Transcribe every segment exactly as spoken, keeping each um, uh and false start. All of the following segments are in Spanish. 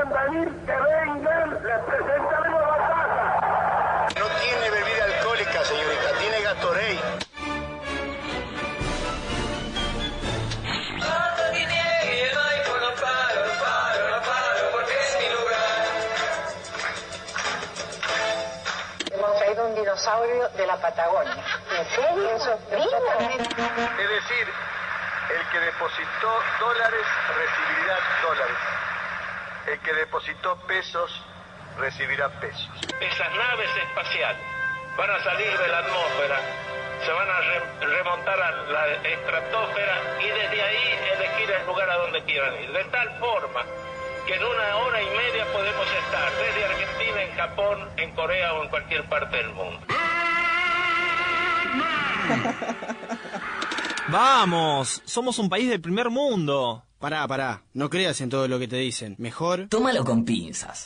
quieran venir, que vengan, les presentaremos la casa. No tiene bebida alcohólica, señorita, tiene Gatorade. Hemos traído un dinosaurio de la Patagonia. ¿En serio? Eso, Es decir, el que depositó dólares recibirá dólares. El que depositó pesos recibirá pesos. Esas naves espaciales van a salir de la atmósfera, se van a re remontar a la estratosfera y desde ahí elegir el lugar a donde quieran ir. De tal forma que en una hora y media podemos estar desde Argentina, en Japón, en Corea o en cualquier parte del mundo. ¡Vamos! Somos un país del primer mundo. Pará, pará. No creas en todo lo que te dicen. Mejor... tómalo con pinzas.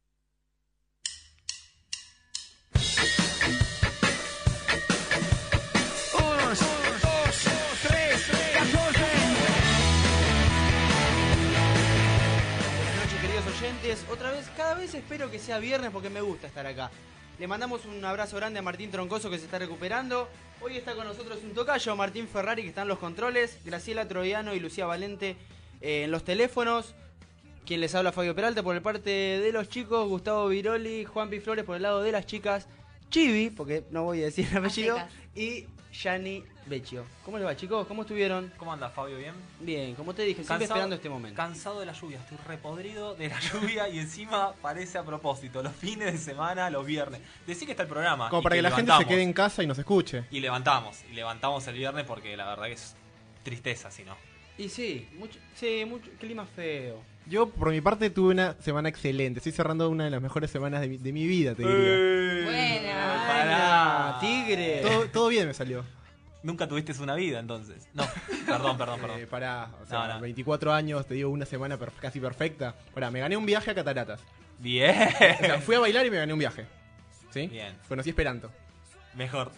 Otra vez, cada vez espero que sea viernes porque me gusta estar acá. Le mandamos un abrazo grande a Martín Troncoso, que se está recuperando. Hoy está con nosotros un tocayo, Martín Ferrari, que está en los controles, Graciela Troiano y Lucía Valente eh, en los teléfonos. Quien les habla, Fabio Peralta, por el parte de los chicos, Gustavo Viroli, Juan Pi Flores por el lado de las chicas, Chivi, porque no voy a decir el apellido, y Yani Vecchio. ¿Cómo les va, chicos? ¿Cómo estuvieron? ¿Cómo andas, Fabio? ¿Bien? Bien, como te dije, siempre Cansado- esperando este momento. Cansado de la lluvia, estoy repodrido de la lluvia y encima parece a propósito, los fines de semana, los viernes. Decí que está el programa. Como y para que, la gente se levantamos. quede en casa y nos escuche. Y levantamos, y levantamos el viernes porque la verdad que es tristeza, si no. Y sí, mucho, sí, mucho clima feo. Yo, por mi parte, tuve una semana excelente. Estoy cerrando una de las mejores semanas de mi, de mi vida, te diría. Buena. Pará, tigre. Todo, todo bien me salió. Nunca tuviste una vida, entonces. No, perdón, perdón, perdón. Eh, pará, o sea, No, no. veinticuatro años, te digo, una semana perf- casi perfecta. Pará, me gané un viaje a Cataratas. Bien. O sea, fui a bailar y me gané un viaje. ¿Sí? Bien. Conocí Esperanto. Mejor.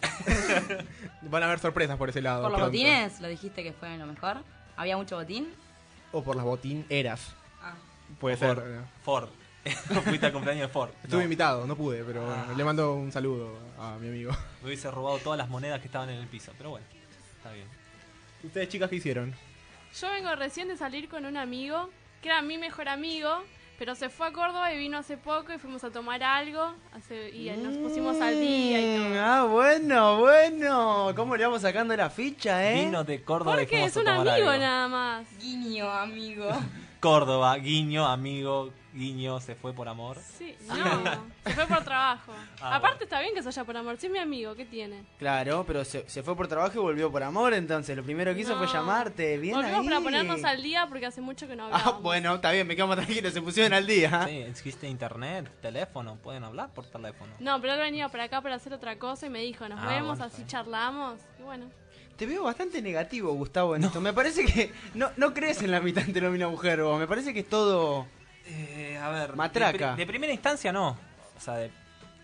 Van a haber sorpresas por ese lado. ¿Por los pronto. botines? ¿Lo dijiste que fue lo mejor? ¿Había mucho botín? O por las botineras. Ah. Puede Ford. ser. Ford. Fuiste al cumpleaños de Ford. Estuve No. invitado, no pude, pero Ah. bueno, le mando un saludo a mi amigo. Me hubiese robado todas las monedas que estaban en el piso, pero bueno, está bien. ¿Ustedes, chicas, qué hicieron? Yo vengo recién de salir con un amigo, que era mi mejor amigo, pero se fue a Córdoba y vino hace poco y fuimos a tomar algo hace- y nos pusimos al día y todo. Ah, bueno, bueno. ¿Cómo le vamos sacando la ficha, eh? Vino de Córdoba y Porque fuimos es a un tomar amigo algo. nada más. Guiño, amigo. Córdoba, guiño, amigo, guiño, se fue por amor. Sí, no, se fue por trabajo. Ah, Aparte está bien que se vaya por amor, si es mi amigo, ¿qué tiene? Claro, pero se, se fue por trabajo y volvió por amor, entonces lo primero que hizo No. fue llamarte. Bien Volvimos ahí. para ponernos al día porque hace mucho que no Ah, hablábamos. bueno, está bien, me quedo más tranquilo, se pusieron al día. Sí, existe internet, teléfono, pueden hablar por teléfono. No, pero él venía para acá para hacer otra cosa y me dijo, nos Ah, vemos, bueno, así está charlamos. Y bueno, Te veo bastante negativo, Gustavo, en esto. Me parece que no, no crees en la mitad entre hombre y mujer, vos. Me parece que es todo... Eh, a ver, Matraca. De, pri- de primera instancia no. O sea, de-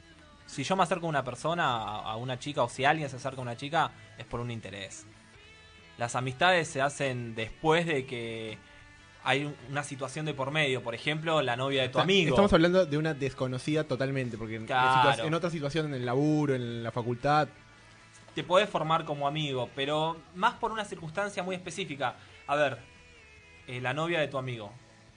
si yo me acerco a una persona, a, a una chica, o si alguien se acerca a una chica, es por un interés. Las amistades se hacen después de que hay un- una situación de por medio. Por ejemplo, la novia de tu O sea, amigo. Estamos hablando de una desconocida totalmente, porque en, Claro. situa- en otra situación, en el laburo, en la facultad, Te podés formar como amigo, pero más por una circunstancia muy específica. A ver, eh, la novia de tu amigo.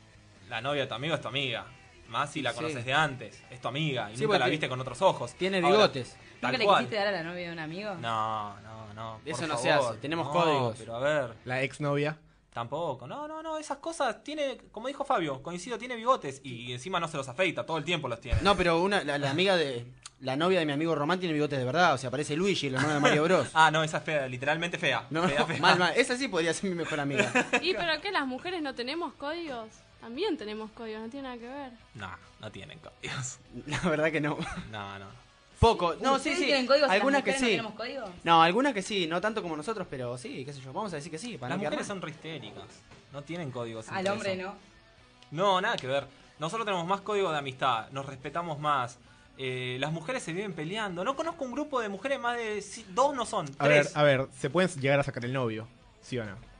La novia de tu amigo es tu amiga. Más si la Sí. conoces de antes. Es tu amiga y Sí, nunca la porque viste con otros ojos. Tiene Ahora, bigotes. tal ¿Nunca le cual. quisiste dar a la novia de un amigo? No, no, no. por Eso no favor. se hace, tenemos No, códigos. Pero a ver, la exnovia. tampoco. No, no, no. Esas cosas tiene, como dijo Fabio, coincido, tiene bigotes y encima no se los afeita, todo el tiempo los tiene. No, pero una, la, la amiga de... La novia de mi amigo Román tiene bigotes de verdad, o sea, parece Luigi, el hermano de Mario Bros. Ah, no, esa es fea, literalmente fea. No, Fea, fea. mal, mal. Esa sí podría ser mi mejor amiga. ¿y pero qué? ¿Las mujeres no tenemos códigos? También tenemos códigos, no tiene nada que ver. No, no tienen códigos. La verdad que no. No, no. Poco. No, sí, ¿Ustedes sí. tienen códigos y las Algunas que mujeres no sí. tenemos códigos? No, algunas que sí, no tanto como nosotros, pero sí, qué sé yo. Vamos a decir que sí, para Las no quedar mujeres mal. son re histéricas. No tienen códigos. Al entre hombre eso. no. No, nada que ver. Nosotros tenemos más código de amistad, nos respetamos más. Eh, las mujeres se viven peleando. No conozco un grupo de mujeres más de... si- dos no son, A ver, tres. a ver, ¿se pueden llegar a sacar el novio? ¿Sí o no?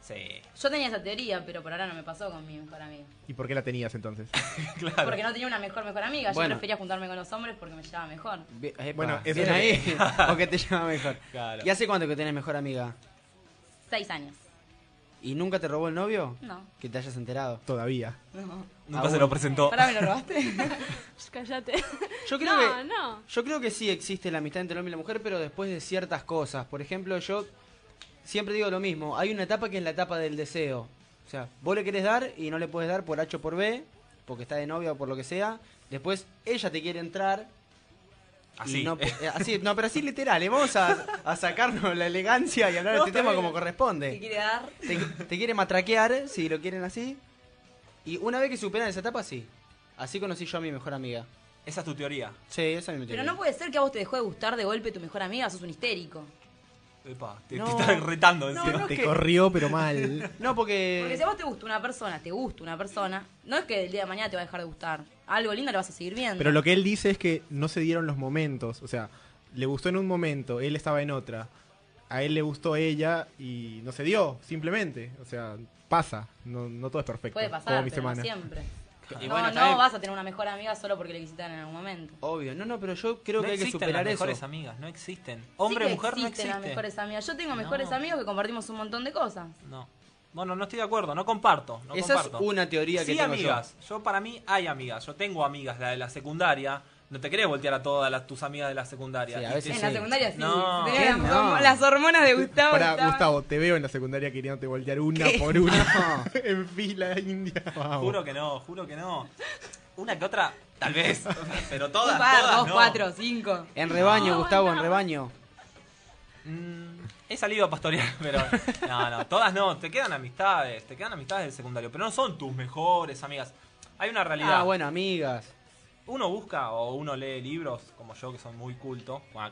Sí, Yo tenía esa teoría, pero por ahora no me pasó con mi mejor amiga. ¿Y por qué la tenías entonces? claro. Porque no tenía una mejor mejor amiga. Yo Bueno. prefería juntarme con los hombres porque me llevaba mejor. Bien, epa, Bueno, eso bien es- ahí. ¿O que te llama mejor? Claro. ¿Y hace cuánto que tenés mejor amiga? Seis años. ¿Y nunca te robó el novio? No. Que te hayas enterado. Todavía. No. Nunca Ah, se lo bueno. presentó. ¿Ahora me lo robaste? Shh, Cállate. Yo creo no, que no. yo creo que sí existe la amistad entre el hombre y la mujer, pero después de ciertas cosas. Por ejemplo, yo siempre digo lo mismo. Hay una etapa que es la etapa del deseo. O sea, vos le querés dar y no le puedes dar por H o por B, porque está de novia o por lo que sea. Después ella te quiere entrar. Así. Y no, eh, así, no, pero así literal. ¿eh? Vamos a, a sacarnos la elegancia y hablar de No, este está tema bien. como corresponde. ¿Te quiere dar? Te, te quiere matraquear, si lo quieren así. Y una vez que superan esa etapa, sí. Así conocí yo a mi mejor amiga. Esa es tu teoría. Sí, esa es mi Pero teoría. no puede ser que a vos te dejó de gustar de golpe tu mejor amiga, sos un histérico. Epa, te, No. te estás retando No, encima. no. Te que- corrió, pero mal. No, porque... Porque si a vos te gusta una persona, te gusta una persona, no es que el día de mañana te va a dejar de gustar. Algo lindo le vas a seguir viendo. Pero lo que él dice es que no se dieron los momentos. O sea, le gustó en un momento, él estaba en otra. A él le gustó ella y no se dio, simplemente. O sea, pasa. No, no todo es perfecto. Puede como pasar, mi pero no semana. siempre. Y no, bueno, no también- vas a tener una mejor amiga solo porque le visitan en algún momento. Obvio, no, no, pero yo creo no que hay que existen superar las eso. mejores amigas, no existen. Hombre Sí que mujer no existen existe. las mejores amigas. Yo tengo mejores No. amigos que compartimos un montón de cosas. No. Bueno, no estoy de acuerdo, no comparto. No Esa comparto. es una teoría que Sí, tengo amigas. Yo. para mí hay amigas. Yo tengo amigas, la de la secundaria. No te querés voltear a todas las, tus amigas de la secundaria. Sí, a Y veces te- En sí. la secundaria sí. No. Si tenía ¿Qué? las, No. las hormonas de Gustavo. Para estaban- Gustavo, te veo en la secundaria queriéndote voltear una por una. en fila india. Vamos. Juro que no, juro que no. Una que otra, tal vez. Pero todas, Un par, todas dos, no. cuatro, cinco. En rebaño, No, Gustavo, en no. rebaño. Mm, he salido a pastorear, pero no, no, todas no, te quedan amistades, te quedan amistades del secundario, pero no son tus mejores amigas. Hay una realidad. Ah, bueno, amigas. Uno busca o uno lee libros, como yo, que son muy culto, cuac,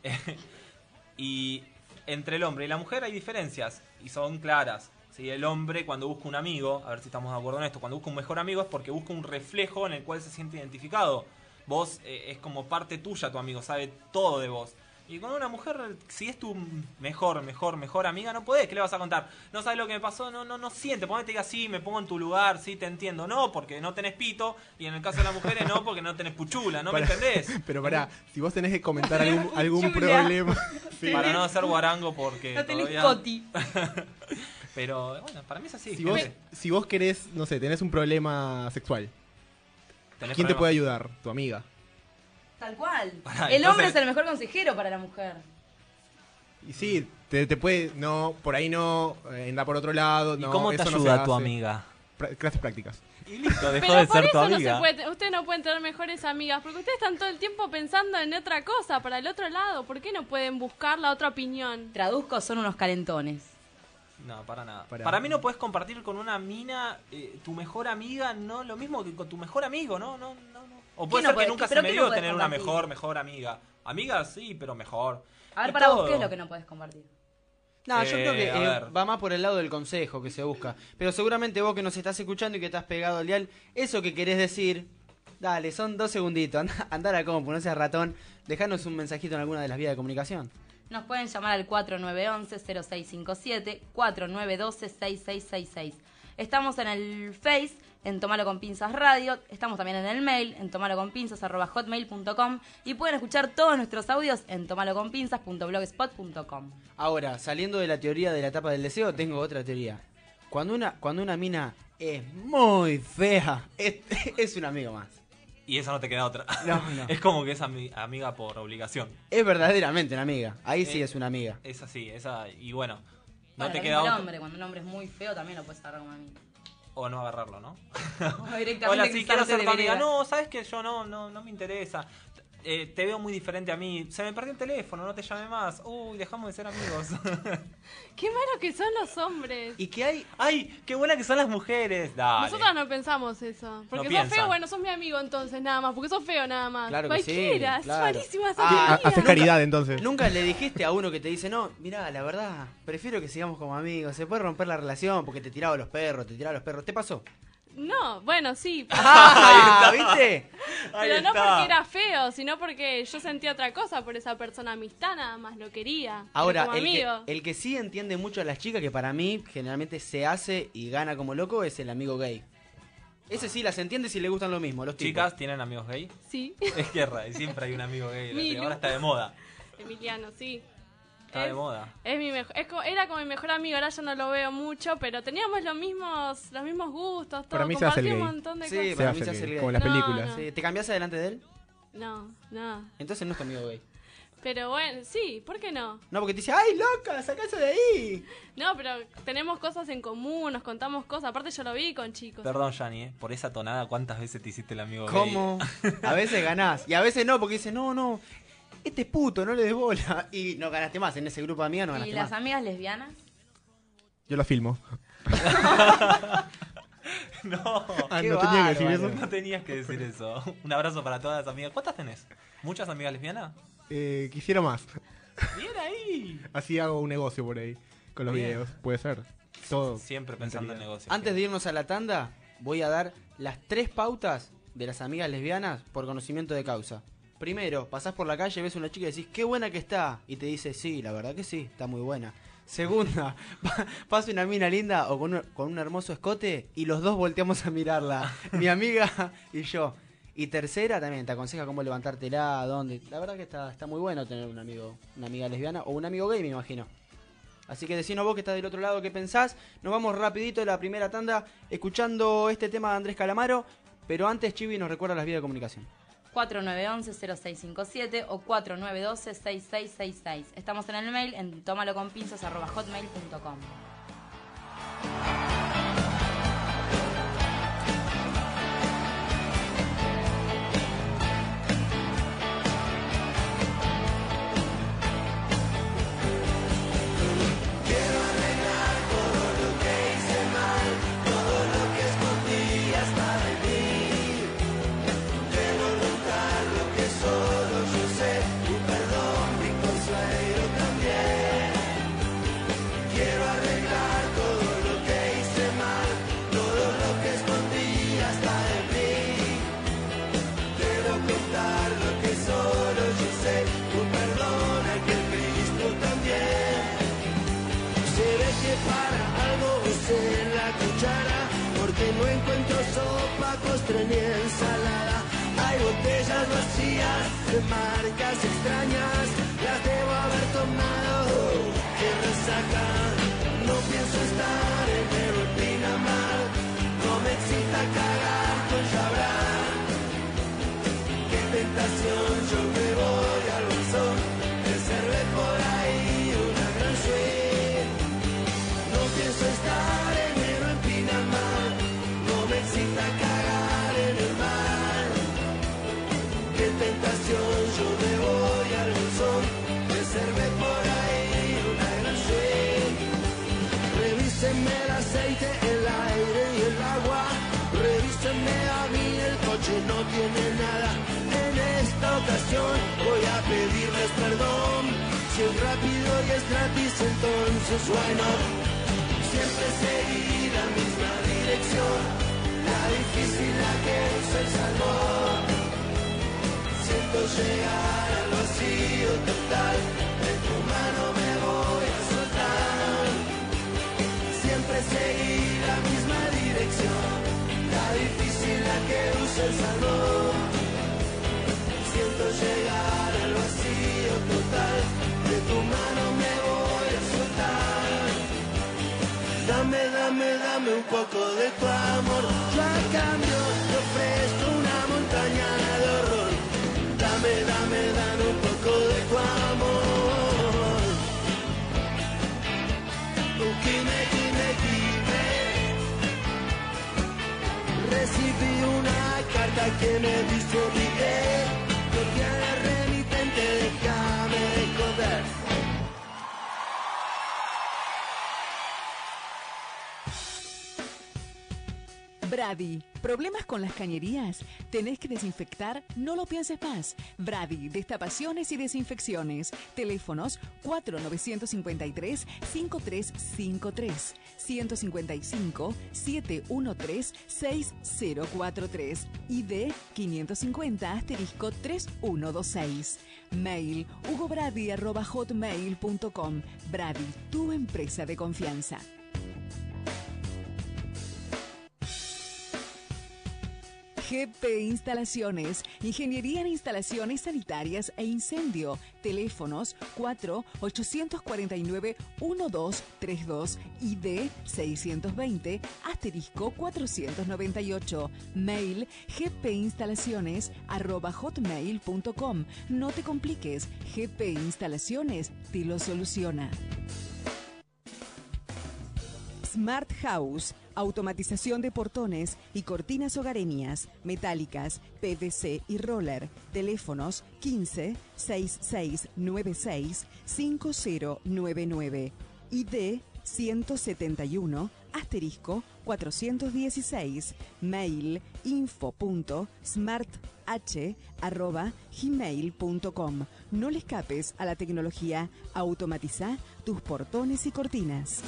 y entre el hombre y la mujer hay diferencias, y son claras. ¿Sí? El hombre, cuando busca un amigo, a ver si estamos de acuerdo en esto, cuando busca un mejor amigo es porque busca un reflejo en el cual se siente identificado. Vos eh, es como parte tuya tu amigo, sabe todo de vos. Y con una mujer, si es tu mejor, mejor, mejor amiga, no podés, ¿qué le vas a contar? No sabes lo que me pasó, no, no, no siente, ponete que diga, sí, me pongo en tu lugar, sí, te entiendo. No, porque no tenés pito, y en el caso de las mujeres no, porque no tenés puchula, ¿no Pará, me entendés? Pero pará, si vos tenés que comentar algún, algún Chula. problema. Sí. Para no hacer guarango porque No tenés todavía... coti. Pero, bueno, para mí es así. Si vos, gente. si vos querés, no sé, tenés un problema sexual, ¿Tenés ¿quién te problema? puede ayudar? Tu amiga. Tal cual. Pará, el hombre entonces- es el mejor consejero para la mujer. Y sí, te, te puede, no, por ahí no, eh, anda por otro lado. ¿Y no, cómo te eso no se ayuda tu hace. amiga? Pra- clases prácticas. Y listo, dejó Pero de por ser tu eso no amiga. se puede, ustedes no pueden tener mejores amigas, porque ustedes están todo el tiempo pensando en otra cosa, para el otro lado. ¿Por qué no pueden buscar la otra opinión? Traduzco, son unos calentones. No, para nada. Para- Para, mí no puedes compartir con una mina eh, tu mejor amiga, no lo mismo que con tu mejor amigo, no, no, no. no. O puede no ser podés- que nunca pero se me qué no dio podés tener una compartir? mejor, mejor amiga. Amiga sí, pero mejor. A ver, Y para vos, todo. ¿qué es lo que no puedes compartir? No, yo Eh, creo que a eh, ver. va más por el lado del consejo que se busca. Pero seguramente vos que nos estás escuchando y que estás pegado al dial, eso que querés decir, dale, son dos segunditos, anda, anda a la compu, no seas ratón, dejanos un mensajito en alguna de las vías de comunicación. Nos pueden llamar al cuatro nueve uno uno cero seis cinco siete, cuatro nueve uno dos seis seis seis seis. Estamos en el Face, en Tomalo con Pinzas Radio. Estamos también en el mail, en tomaloconpinzas arroba hotmail punto com. Y pueden escuchar todos nuestros audios en tomaloconpinzas punto blogspot punto com. Ahora, saliendo de la teoría de la etapa del deseo, tengo otra teoría. Cuando una, cuando una mina es muy fea, es, es un amigo más. Y eso no te queda otra. No, no. Es como que es ami- amiga por obligación. Es verdaderamente una amiga. Ahí sí Eh, es una amiga. Es así, esa. Y bueno, no Bueno, te lo queda mismo el otra. hombre, cuando un hombre es muy feo también lo puedes agarrar como amigo. O no agarrarlo, ¿no? O directamente Hola, sí, quiero cruzarte ser de tu amiga. vereda. No, sabes que yo no, no, no me interesa. Eh, te veo muy diferente a mí. Se me perdió el teléfono, no te llamé más. Uy, dejamos de ser amigos. Qué malo que son los hombres. ¿Y qué hay? Ay, qué buena que son las mujeres. Dale. Nosotros no pensamos eso. Porque sos piensan. feo, bueno, sos mi amigo entonces, nada más. Porque sos feo nada más. Claro que sí, Cualquiera, es claro. malísima esa Ah, Ha- teoría. Haces caridad entonces. ¿Nunca le dijiste a uno que te dice, no, mirá, la verdad, prefiero que sigamos como amigos, se puede romper la relación porque te tiraba los perros, te tiraba los perros? ¿Te pasó? No, bueno, sí. Pero, Ah, ¿viste? Ahí pero no está. porque era feo, sino porque yo sentía otra cosa por esa persona. Amistad nada más, lo quería. pero Ahora, como el que, amigo. el que sí entiende mucho a las chicas, que para mí generalmente se hace y gana como loco, es el amigo gay. Ese sí las entiende si le gustan lo mismo, los tipos. Chicas, ¿tienen amigos gay? Sí. Es guerra, y siempre hay un amigo gay. Milu. Ahora está de moda. Emiliano, sí. Está de moda. Es mi mejor, es co- era como mi mejor amigo, ahora ya no lo veo mucho, pero teníamos los mismos, los mismos gustos, todo, Para mí se hace el compartía un gay. montón de Sí, cosas. para Se mí se hace hace el gay, gay. como las No, películas. no. Sí, ¿te cambiás delante de él? No, no. Entonces no es tu amigo gay. Pero bueno, sí, ¿por qué no? No, porque te dice, ¡ay, loca! ¡Sacase de ahí! No, pero tenemos cosas en común, nos contamos cosas. Aparte yo lo vi con chicos. Perdón, Yanni, ¿eh? Por esa tonada, ¿cuántas veces te hiciste el amigo gay? ¿Cómo? A veces ganás. Y a veces no, porque dice, no, no. Este es puto, no le des bola. Y no ganaste más. En ese grupo de amigas no ganaste ¿Y las más. amigas lesbianas? Yo la filmo. No, Ah, Qué ¿no tenía que decir bárbaro. eso? no tenías que decir eso. Un abrazo para todas las amigas. ¿Cuántas tenés? ¿Muchas amigas lesbianas? Eh, quisiera más. Bien ahí. Así hago un negocio por ahí. Con los Bien. videos. Puede ser. Todo. Siempre pensando en mentalidad. negocios. Antes de irnos a la tanda, voy a dar las tres pautas de las amigas lesbianas por conocimiento de causa. Primero, pasás por la calle, ves a una chica y decís, qué buena que está. Y te dice, sí, la verdad que sí, está muy buena. Segunda, pa- pasa una mina linda o con un, con un hermoso escote y los dos volteamos a mirarla. Mi amiga y yo. Y tercera, también te aconseja cómo levantártela, dónde. La verdad que está, está muy bueno tener un amigo, una amiga lesbiana o un amigo gay, me imagino. Así que decinos vos que estás del otro lado qué pensás. Nos vamos rapidito de la primera tanda escuchando este tema de Andrés Calamaro. Pero antes, Chivi nos recuerda las vías de comunicación. cuatro nueve uno uno cero seis cinco siete o cuatro nueve uno dos seis seis seis seis. Estamos en el mail en tomaloconpinzas arroba hotmail punto com. No encuentro sopa, postre ni ensalada. Hay botellas vacías de marcas extrañas. Las debo haber tomado. Qué resaca. No pienso estar en el Pinamar. No me excita cagar con Chabral. Qué tentación, yo me voy al bolsón. Reservé por ahí una gran suite. No pienso estar en el Pinamar. Me excita cagar en el mar. Qué tentación, yo me voy al bolsón. Reservé por ahí una gran suite. Revísenme el aceite, el aire y el agua. Revísenme a mí, el coche no tiene nada. En esta ocasión voy a pedirles perdón. Si es rápido y es gratis, entonces bueno. Siempre seguir la misma dirección. La difícil la que usa el salmón. Siento llegar al vacío total. De tu mano me voy a soltar. Siempre seguir la misma dirección. La difícil la que usa el salmón. Siento llegar al vacío total. De tu mano me voy a soltar. Dame, dame, dame un poco de tu amor. Yo a cambio te ofrezco una montaña de horror. Dame, dame, dame un poco de tu amor. Kime, kime, kime. Recibí una carta que me dice Miguel. No tienes remitente, déjame de joder. Brady, ¿problemas con las cañerías? ¿Tenés que desinfectar? No lo pienses más. Brady, destapaciones y desinfecciones. Teléfonos cuatro nueve cinco tres, cinco tres cinco tres, uno cinco cinco, siete uno tres, seis cero cuatro tres, I D quinientos cincuenta asterisco tres uno dos seis. Mail hugobrady arroba hotmail punto com. Brady, tu empresa de confianza. G P Instalaciones, Ingeniería en Instalaciones Sanitarias e Incendio. Teléfonos cuatro ocho cuatro nueve, uno dos tres dos, I D seiscientos veinte, asterisco cuatrocientos noventa y ocho. Mail gpinstalaciones arroba hotmail punto com. No te compliques, G P Instalaciones te lo soluciona. Smart House, automatización de portones y cortinas hogareñas, metálicas, P V C y roller. Teléfonos quince, sesenta y seis noventa y seis, cincuenta noventa y nueve. I D ciento setenta y uno, asterisco cuatrocientos dieciséis. Mail info punto smarth arroba gmail punto com. No le escapes a la tecnología. Automatiza tus portones y cortinas.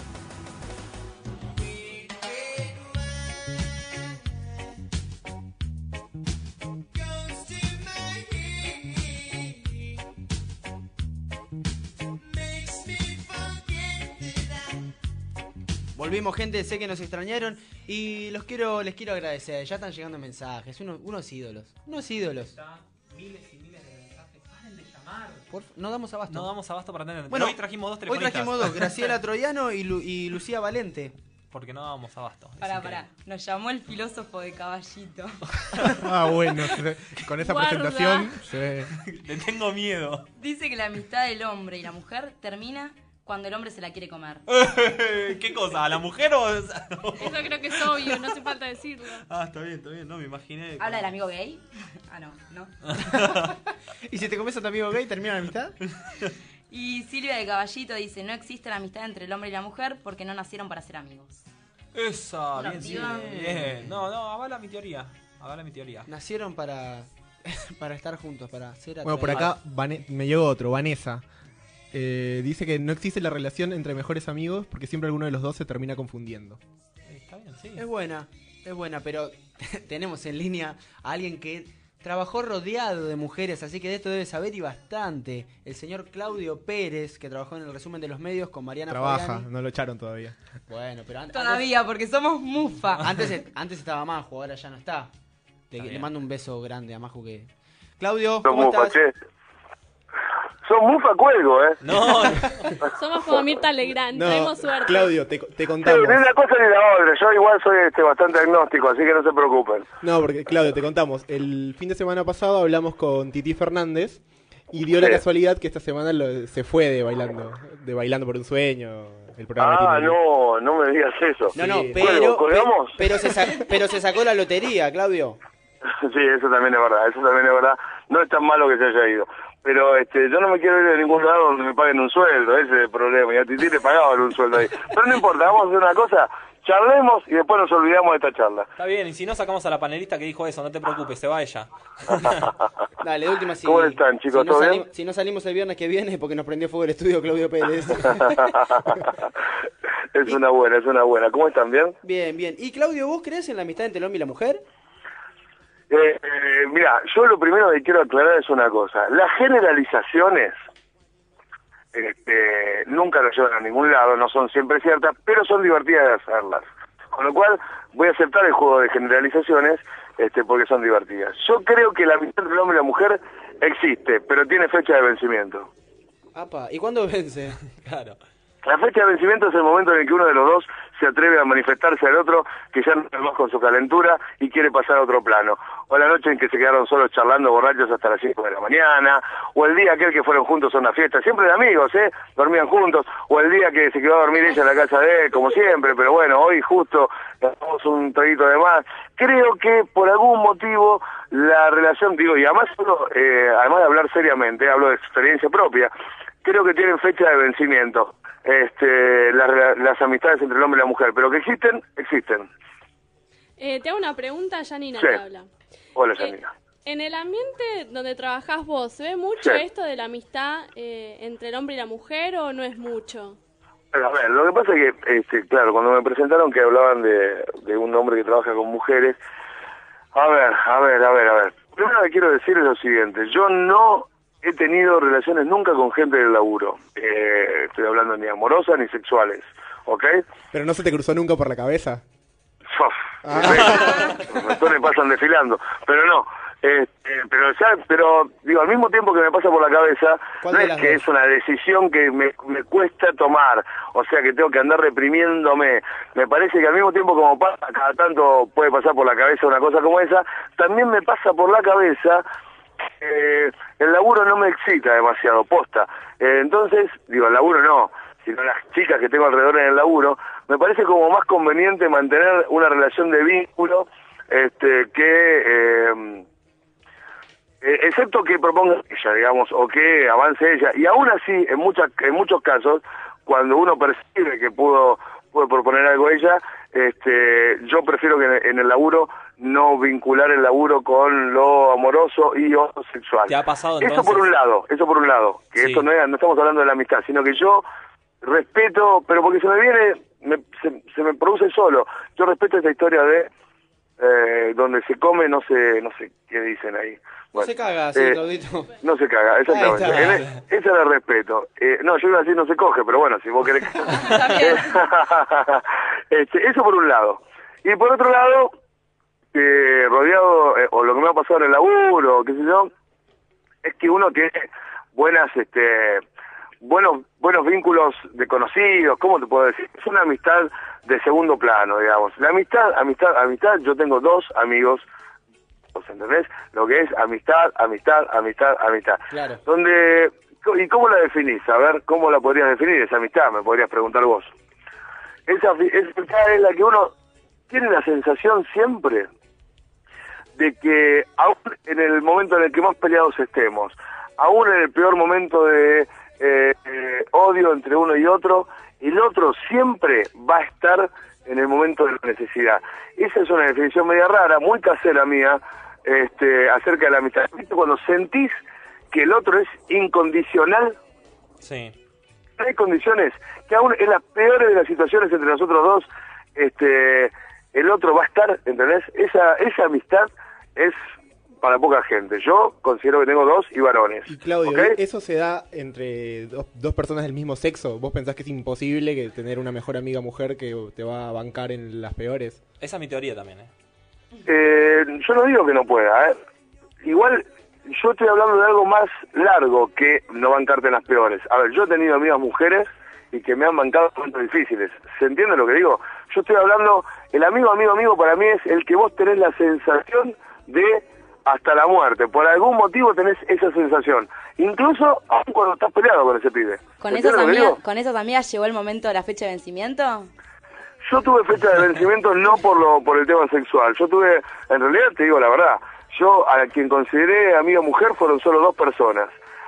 Volvimos, gente, sé que nos extrañaron y los quiero, les quiero agradecer. Ya están llegando mensajes, unos, unos ídolos, unos ídolos. Miles y miles de mensajes, paren de llamar. Por, no damos abasto. No damos abasto para tener. Bueno, hoy trajimos dos Hoy telefonistas. trajimos dos, Graciela Troiano y, Lu, y Lucía Valente. Porque no damos abasto. Pará, pará. Nos llamó el filósofo de Caballito. Ah, bueno, con esa Guarda. presentación se ve. Le tengo miedo. Dice que la amistad del hombre y la mujer termina cuando el hombre se la quiere comer. ¿Qué cosa? ¿A la mujer o...? Eso creo que es obvio, no hace falta decirlo. Ah, está bien, está bien. No, me imaginé... ¿Habla del amigo gay? Ah, no, no. ¿Y si te comes a tu amigo gay, termina la amistad? Y Silvia de Caballito dice, no existe la amistad entre el hombre y la mujer porque no nacieron para ser amigos. Esa, Una bien, sí, piba. bien. No, no, avala mi teoría. Avala mi teoría. Nacieron para, para estar juntos, para ser Bueno, por acá Vane- me llegó otro, Vanessa. Eh, dice que no existe la relación entre mejores amigos porque siempre alguno de los dos se termina confundiendo. Eh, Está bien, sí. Es buena, es buena, pero tenemos en línea a alguien que trabajó rodeado de mujeres, así que de esto debe saber y bastante. El señor Claudio Pérez, que trabajó en el resumen de los medios con Mariana Trabaja, Fabiani. no lo echaron todavía. Bueno, pero an- Todavía, porque somos mufa. Antes, antes, antes estaba Maju, ahora ya no está. Te- Está le bien. mando un beso grande a Maju que... Claudio, Son ¿cómo mufa, estás? che. Son mufa cuelgo, ¿eh? No, no. Somos como Mirta Legrand, No, traemos suerte. Claudio, te, te Sí, contamos. ni una cosa ni la otra. Yo igual soy este, bastante agnóstico, así que no se preocupen. No, porque Claudio, te contamos. El fin de semana pasado hablamos con Titi Fernández y dio la Sí. casualidad que esta semana lo- se fue de bailando, de Bailando por un Sueño. El programa Ah, tiene- no, no me digas eso. No, no, Sí. pero, Cuelgo, ¿colgamos? pe- pero, se sa- pero se sacó la lotería, Claudio. Sí, eso también es verdad, eso también es verdad. No es tan malo que se haya ido. Pero este, yo no me quiero ir de ningún lado donde me paguen un sueldo, ese es el problema. Y a Titi le pagaban un sueldo ahí. Pero no importa, vamos a hacer una cosa, charlemos y después nos olvidamos de esta charla. Está bien, y si no sacamos a la panelista que dijo eso, no te preocupes, se va ella. Dale, de última, si, ¿Cómo están, chicos? si no ¿Todo sali- bien? si no salimos el viernes que viene es porque nos prendió fuego el estudio Claudio Pérez. Es una buena, es una buena. ¿Cómo están? ¿Bien? Bien, bien. Y Claudio, ¿vos crees en la amistad entre el hombre y la mujer? Eh, eh, mira, yo lo primero que quiero aclarar es una cosa. Las generalizaciones este, nunca nos llevan a ningún lado, no son siempre ciertas, pero son divertidas de hacerlas. Con lo cual voy a aceptar el juego de generalizaciones este, porque son divertidas. Yo creo que la amistad entre el hombre y la mujer existe, pero tiene fecha de vencimiento. Apa, ¿y cuándo vence? Claro. La fecha de vencimiento es el momento en el que uno de los dos se atreve a manifestarse al otro que ya no está más con su calentura y quiere pasar a otro plano. O la noche en que se quedaron solos charlando borrachos hasta las cinco de la mañana. O el día aquel que fueron juntos a una fiesta, siempre de amigos, ¿eh? Dormían juntos. O el día que se quedó a dormir ella en la casa de él, como siempre. Pero bueno, hoy justo damos un traguito de más. Creo que por algún motivo la relación, digo, y además, eh, además de hablar seriamente, hablo de experiencia propia, creo que tienen fecha de vencimiento. Este, las, las amistades entre el hombre y la mujer, pero que existen, existen. Eh, te hago una pregunta, Janina Sí. te habla. Hola, Eh, Janina. En el ambiente donde trabajás vos, ¿se ve mucho Sí. esto de la amistad eh, entre el hombre y la mujer o no es mucho? A ver, lo que pasa es que, este, claro, cuando me presentaron que hablaban de, de un hombre que trabaja con mujeres, a ver, a ver, a ver, a ver. Primero que quiero decir es lo siguiente, yo no he tenido relaciones nunca con gente del laburo. Eh, estoy hablando ni amorosas ni sexuales, ¿ok? Pero no se te cruzó nunca por la cabeza. Uf, los montones pasan desfilando, pero no. Eh, eh, pero ya, pero digo, al mismo tiempo que me pasa por la cabeza, ¿Cuál no de es las que dos? es una decisión que me, me cuesta tomar, o sea que tengo que andar reprimiéndome. Me parece que al mismo tiempo como pasa, cada tanto puede pasar por la cabeza una cosa como esa, también me pasa por la cabeza eh, el laburo no me excita demasiado, posta. Eh, entonces, digo, el laburo no, sino las chicas que tengo alrededor en el laburo, me parece como más conveniente mantener una relación de vínculo este que... Eh, Eh, excepto que proponga ella, digamos, o que avance ella. Y aún así, en muchas en muchos casos, cuando uno percibe que pudo, pudo proponer algo ella, este, yo prefiero que en, en el laburo no vincular el laburo con lo amoroso y o sexual. ¿Te ha pasado Eso entonces? por un lado, eso por un lado, que Sí. esto no, es, no estamos hablando de la amistad, sino que yo respeto, pero porque se me viene, me, se, se me produce solo. Yo respeto esta historia de eh, donde se come, no sé, no sé qué dicen ahí. No Bueno, se caga, sí, eh, Claudito. No se caga, exactamente. Ahí está. En e- esa la respeto. Eh, no, yo iba a decir no se coge, pero bueno, si vos querés... este, eso por un lado. Y por otro lado, eh, rodeado, eh, o lo que me ha pasado en el laburo, qué sé yo, es que uno tiene buenas, este, buenos, buenos vínculos de conocidos, ¿cómo te puedo decir? Es una amistad de segundo plano, digamos. La amistad, amistad, amistad, yo tengo dos amigos, ¿entendés? Lo que es amistad, amistad, amistad, amistad. Claro. Donde, ¿y cómo la definís? A ver, ¿cómo la podrías definir esa amistad? Me podrías preguntar vos. Esa, esa amistad es la que uno tiene la sensación siempre de que aún en el momento en el que más peleados estemos, aún en el peor momento de eh, eh, odio entre uno y otro, el otro siempre va a estar en el momento de la necesidad. Esa es una definición media rara, muy casera mía, este, acerca de la amistad. ¿Viste? Cuando sentís que el otro es incondicional, Sí. hay condiciones que aún en las peores de las situaciones entre nosotros dos, este, el otro va a estar, ¿entendés? Esa, esa amistad es para poca gente. Yo considero que tengo dos y varones. Y Claudio, ¿ok? ¿eso se da entre dos, dos personas del mismo sexo? ¿Vos pensás que es imposible que tener una mejor amiga mujer que te va a bancar en las peores? Esa es mi teoría también, ¿eh? Eh, yo no digo que no pueda, ¿eh? Igual yo estoy hablando de algo más largo que no bancarte en las peores. A ver, yo he tenido amigas mujeres y que me han bancado en momentos difíciles. ¿Se entiende lo que digo? Yo estoy hablando, el amigo, amigo, amigo para mí es el que vos tenés la sensación de hasta la muerte. Por algún motivo tenés esa sensación. Incluso aún cuando estás peleado con ese pibe. ¿Con ¿Se esas, entiende lo que amigas, digo? ¿Con esas amigas llegó el momento de la fecha de vencimiento? Yo tuve fecha de vencimiento no por lo por el tema sexual. Yo tuve, en realidad te digo la verdad, yo a quien consideré amiga mujer fueron solo dos personas.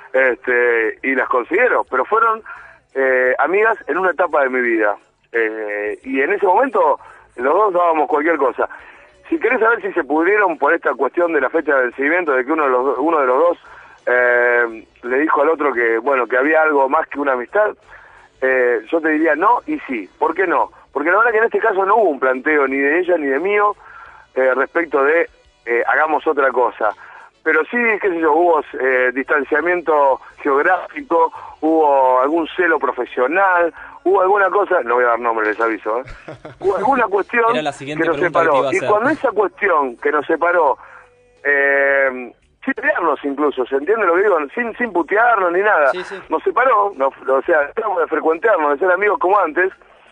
Este, y las considero, pero fueron eh, amigas en una etapa de mi vida. Eh, y en ese momento los dos dábamos cualquier cosa. Si querés saber si se pudrieron por esta cuestión de la fecha de vencimiento, de que uno de los, do- uno de los dos eh, le dijo al otro que, bueno, que había algo más que una amistad, eh, yo te diría no y sí. ¿Por qué no? Porque la verdad que en este caso no hubo un planteo ni de ella ni de mío eh, respecto de eh, hagamos otra cosa. Pero sí, qué sé yo, hubo eh, distanciamiento geográfico, hubo algún celo profesional, hubo alguna cosa, no voy a dar nombres, les aviso, ¿eh? Hubo alguna cuestión Era la que siguiente nos pregunta que te separó. iba a Y hacer. cuando esa cuestión que nos separó, eh, sin pelearnos incluso, ¿se entiende lo que digo? Sin, sin putearnos ni nada. Sí, sí. Nos separó, nos, o sea, dejamos de frecuentarnos, de ser amigos como antes.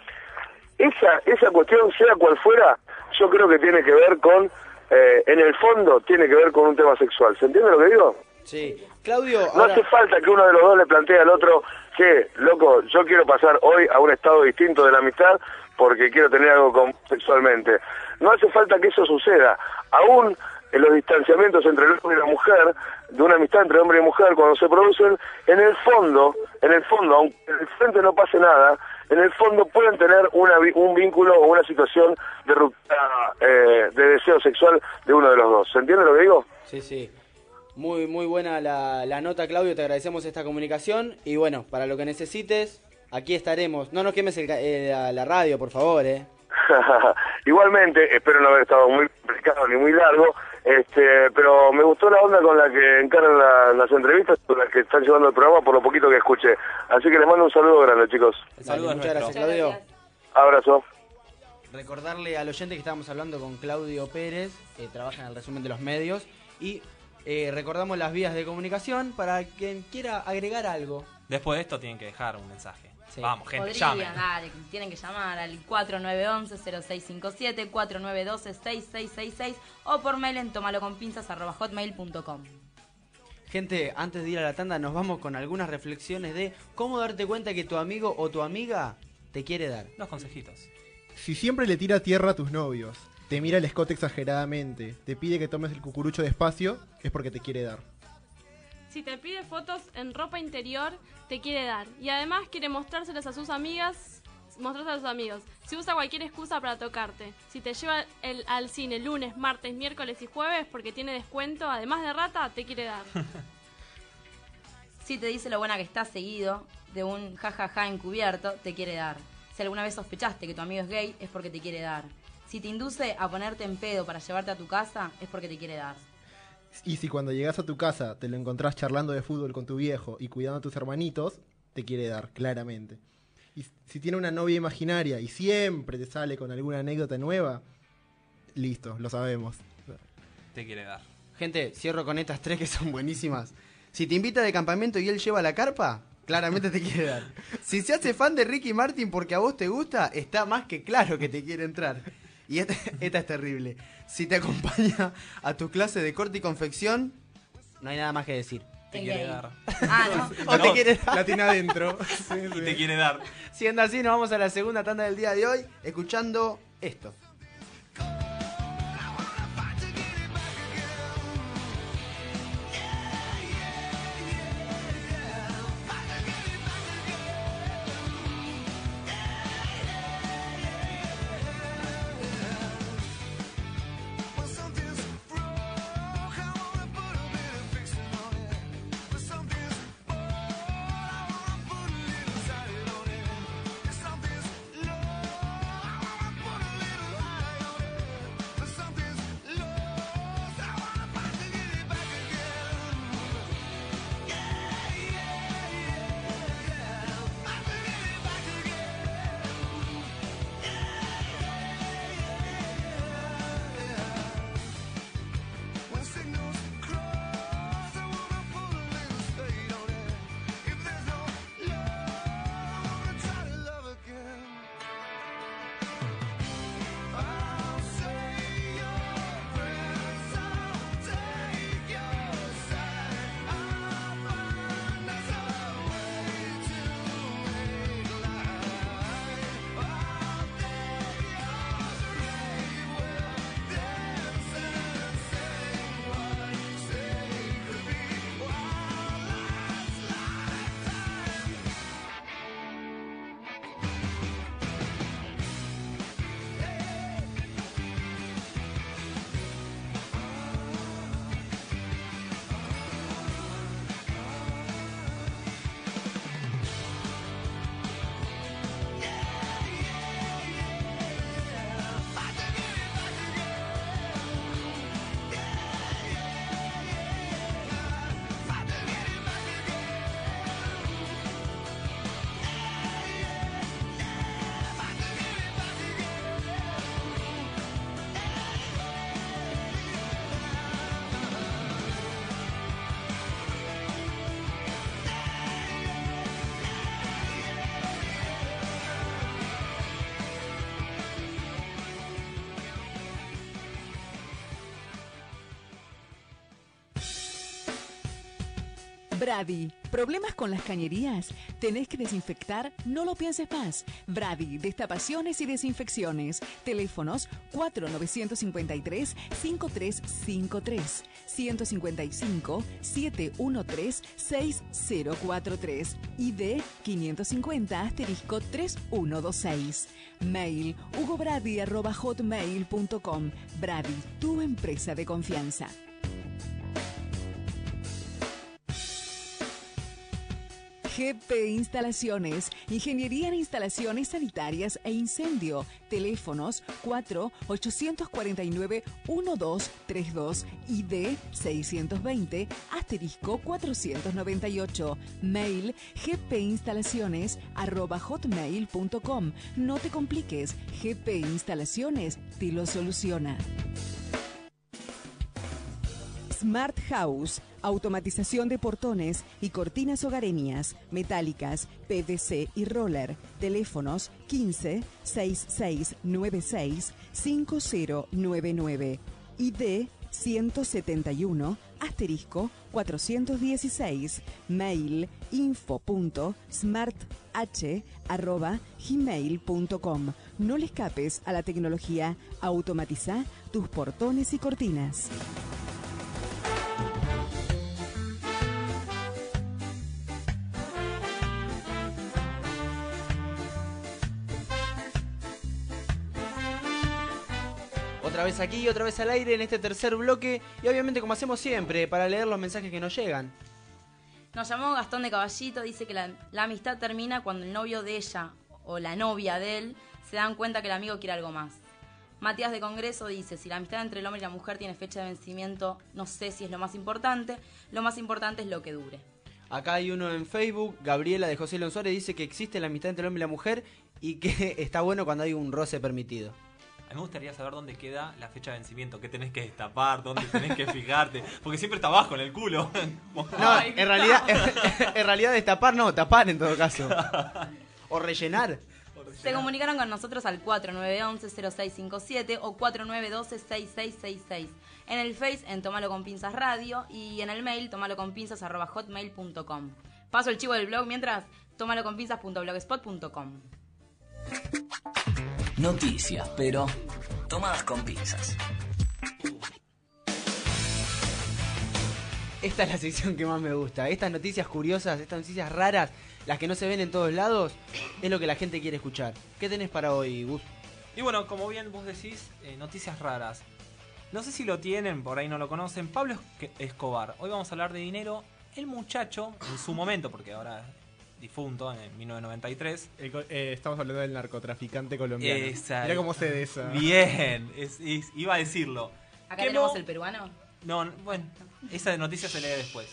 Esa, esa cuestión, sea cual fuera, yo creo que tiene que ver con, eh, en el fondo, tiene que ver con un tema sexual. ¿Se entiende lo que digo? Sí. Claudio, No ahora... hace falta que uno de los dos le plantee al otro, che, loco, yo quiero pasar hoy a un estado distinto de la amistad porque quiero tener algo con sexualmente. No hace falta que eso suceda. Aún en los distanciamientos entre el hombre y la mujer, de una amistad entre hombre y mujer, cuando se producen, en el fondo, en el fondo, aunque en el frente no pase nada, en el fondo pueden tener una, un vínculo o una situación de ruptura eh, de deseo sexual de uno de los dos. ¿Se entiende lo que digo? Sí, sí. Muy, muy buena la, la nota, Claudio. Te agradecemos esta comunicación. Y bueno, para lo que necesites, aquí estaremos. No nos quemes el, eh, la, la radio, por favor, ¿eh? Igualmente, espero no haber estado muy complicado ni muy largo, este, pero me gustó la onda con la que encaran la, las entrevistas, con las que están llevando el programa, por lo poquito que escuché. Así que les mando un saludo grande, chicos. Saludos, muchas gracias, Claudio. Abrazo. Recordarle al oyente que estábamos hablando con Claudio Pérez, que trabaja en el resumen de los medios, y eh, recordamos las vías de comunicación para quien quiera agregar algo. Después de esto tienen que dejar un mensaje. Sí. Vamos, gente, Podrían, llamen. dale, tienen que llamar al cuatro nueve uno uno cero seis cinco siete, cuatro nueve uno dos seis seis seis seis o por mail en tomaloconpinzas arroba hotmail punto com. Gente, antes de ir a la tanda nos vamos con algunas reflexiones de cómo darte cuenta que tu amigo o tu amiga te quiere dar. Dos consejitos. Si siempre le tira tierra a tus novios, te mira el escote exageradamente, te pide que tomes el cucurucho despacio, es porque te quiere dar. Si te pide fotos en ropa interior, te quiere dar. Y además quiere mostrárselas a sus amigas, mostrárselas a sus amigos. Si usa cualquier excusa para tocarte. Si te lleva el, al cine lunes, martes, miércoles y jueves porque tiene descuento, además de rata, te quiere dar. Si te dice lo buena que estás seguido de un jajaja encubierto, te quiere dar. Si alguna vez sospechaste que tu amigo es gay, es porque te quiere dar. Si te induce a ponerte en pedo para llevarte a tu casa, es porque te quiere dar. Y si cuando llegas a tu casa te lo encontrás charlando de fútbol con tu viejo y cuidando a tus hermanitos, te quiere dar, claramente. Y si tiene una novia imaginaria y siempre te sale con alguna anécdota nueva, listo, lo sabemos. Te quiere dar. Gente, cierro con estas tres que son buenísimas. Si te invita de campamento y él lleva la carpa, claramente te quiere dar. Si se hace fan de Ricky Martin porque a vos te gusta, está más que claro que te quiere entrar. Y esta, esta es terrible. Si te acompaña a tu clase de corte y confección, no hay nada más que decir. Te quiere dar. Ah, no. O te quiere dar. La tiene adentro. Sí, Y sí. te quiere dar. Siendo así, nos vamos a la segunda tanda del día de hoy, escuchando esto. Brady, ¿problemas con las cañerías? ¿Tenés que desinfectar? No lo pienses más. Brady, destapaciones y desinfecciones. Teléfonos cuatro nueve cinco tres, cinco tres cinco tres, ciento cincuenta y cinco, setecientos trece, seis cero cuatro tres, I D quinientos cincuenta asterisco tres uno dos seis. Mail hugobrady arroba hotmail punto com. Brady, tu empresa de confianza. G P Instalaciones, Ingeniería en Instalaciones Sanitarias e Incendio. Teléfonos cuatro ocho cuatro nueve, uno dos tres dos, I D seiscientos veinte, asterisco cuatrocientos noventa y ocho. Mail gpinstalaciones arroba hotmail punto com. No te compliques, G P Instalaciones te lo soluciona. Smart House, automatización de portones y cortinas hogareñas, metálicas, P V C y roller. Teléfonos quince, sesenta y seis noventa y seis, cincuenta noventa y nueve. I D ciento setenta y uno, asterisco cuatrocientos dieciséis. Mail info punto smart h arroba gmail punto com. No le escapes a la tecnología. Automatiza tus portones y cortinas. Otra vez aquí, otra vez al aire en este tercer bloque. Y obviamente, como hacemos siempre, para leer los mensajes que nos llegan. Nos llamó Gastón de Caballito, dice que la, la amistad termina cuando el novio de ella o la novia de él se dan cuenta que el amigo quiere algo más. Matías de Congreso dice, si la amistad entre el hombre y la mujer tiene fecha de vencimiento, no sé si es lo más importante, lo más importante es lo que dure. Acá hay uno en Facebook, Gabriela de José León Suárez, dice que existe la amistad entre el hombre y la mujer y que está bueno cuando hay un roce permitido. A mí me gustaría saber dónde queda la fecha de vencimiento, qué tenés que destapar, dónde tenés que fijarte, porque siempre está abajo en el culo. No, en realidad, en realidad destapar no, tapar en todo caso. O rellenar. Se comunicaron con nosotros al cuatro nueve uno cero seis cinco siete o cuatro nueve uno dos seis seis seis seis. En el Face en Tomalo con Pinzas Radio y en el mail tomaloconpinzas arroba hotmail punto com. Paso el chivo del blog mientras tomaloconpinzas punto blogspot punto com. Noticias, pero tomadas con pinzas. Esta es la sección que más me gusta. Estas noticias curiosas, estas noticias raras, las que no se ven en todos lados, es lo que la gente quiere escuchar. ¿Qué tenés para hoy, Gus? Y bueno, como bien vos decís, eh, noticias raras. No sé si lo tienen, por ahí no lo conocen. Pablo Escobar. Hoy vamos a hablar de dinero. El muchacho, en su momento, porque ahora difunto, en mil novecientos noventa y tres. El, eh, estamos hablando del narcotraficante colombiano. Esa, Mira cómo se de esa. Bien, es, es, iba a decirlo. ¿Acá Quemó... tenemos el peruano? No, bueno, esa noticia se lee después.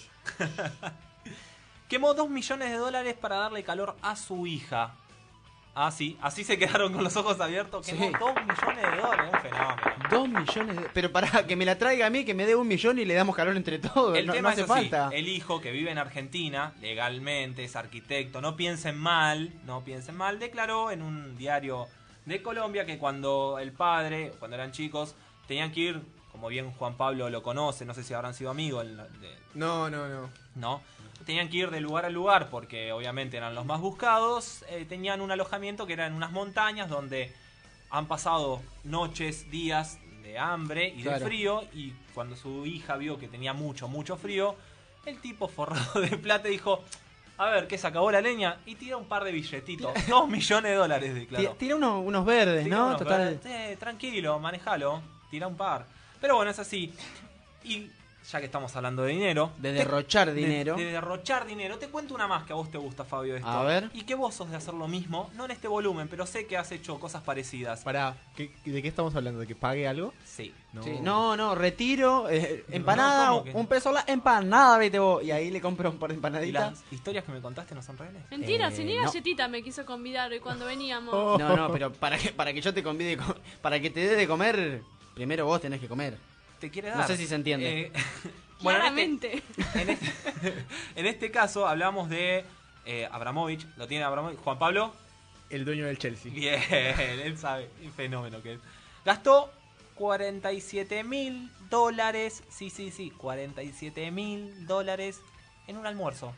Quemó dos millones de dólares para darle calor a su hija. Ah, sí, así se quedaron con los ojos abiertos. Quemó Sí. dos millones de dólares, un fenómeno. Dos millones de... Pero para que me la traiga a mí, que me dé un millón y le damos calor entre todos. El no, tema no hace es así, falta. el hijo que vive en Argentina, legalmente, es arquitecto, no piensen mal, no piensen mal, declaró en un diario de Colombia que cuando el padre, cuando eran chicos, tenían que ir, como bien Juan Pablo lo conoce, no sé si habrán sido amigos. el- de- No, no, no. ¿no? Tenían que ir de lugar a lugar porque obviamente eran los más buscados, eh, tenían un alojamiento que era en unas montañas donde han pasado noches, días de hambre y Claro. de frío, y cuando su hija vio que tenía mucho, mucho frío, el tipo forrado de plata dijo, a ver, ¿qué se acabó la leña? Y tira un par de billetitos, dos millones de dólares, declaró. Ti- Tira unos, unos verdes, Tira ¿no? unos Total. verdes, eh, tranquilo, manejalo, tira un par. Pero bueno, es así. Y ya que estamos hablando de dinero... De te- derrochar de- dinero. De, derrochar dinero. Te cuento una más que a vos te gusta, Fabio, esto. A ver. Y que vos sos de hacer lo mismo, no en este volumen, pero sé que has hecho cosas parecidas. Pará, ¿qué- ¿de qué estamos hablando? ¿De que pague algo? Sí. No. Sí, no, no, retiro, eh, empanada, ¿cómo que? un peso la empanada, vete vos. Y ahí le compro un par de ¿Y empanaditas. las historias que me contaste no son reales? Mentira, Eh, si ni no. galletita me quiso convidar hoy cuando veníamos. Oh. No, no, pero para que, para que yo te convide, co- para que te dé de comer, primero vos tenés que comer. Te quiere No dar. sé si se entiende. Eh, bueno, en Claramente. este, en, este, en este caso hablamos de eh, Abramovich. ¿Lo tiene Abramovich? ¿Juan Pablo? El dueño del Chelsea. Bien, él sabe, un fenómeno que es. Gastó cuarenta y siete mil dólares, sí, sí, sí, cuarenta y siete mil dólares en un almuerzo.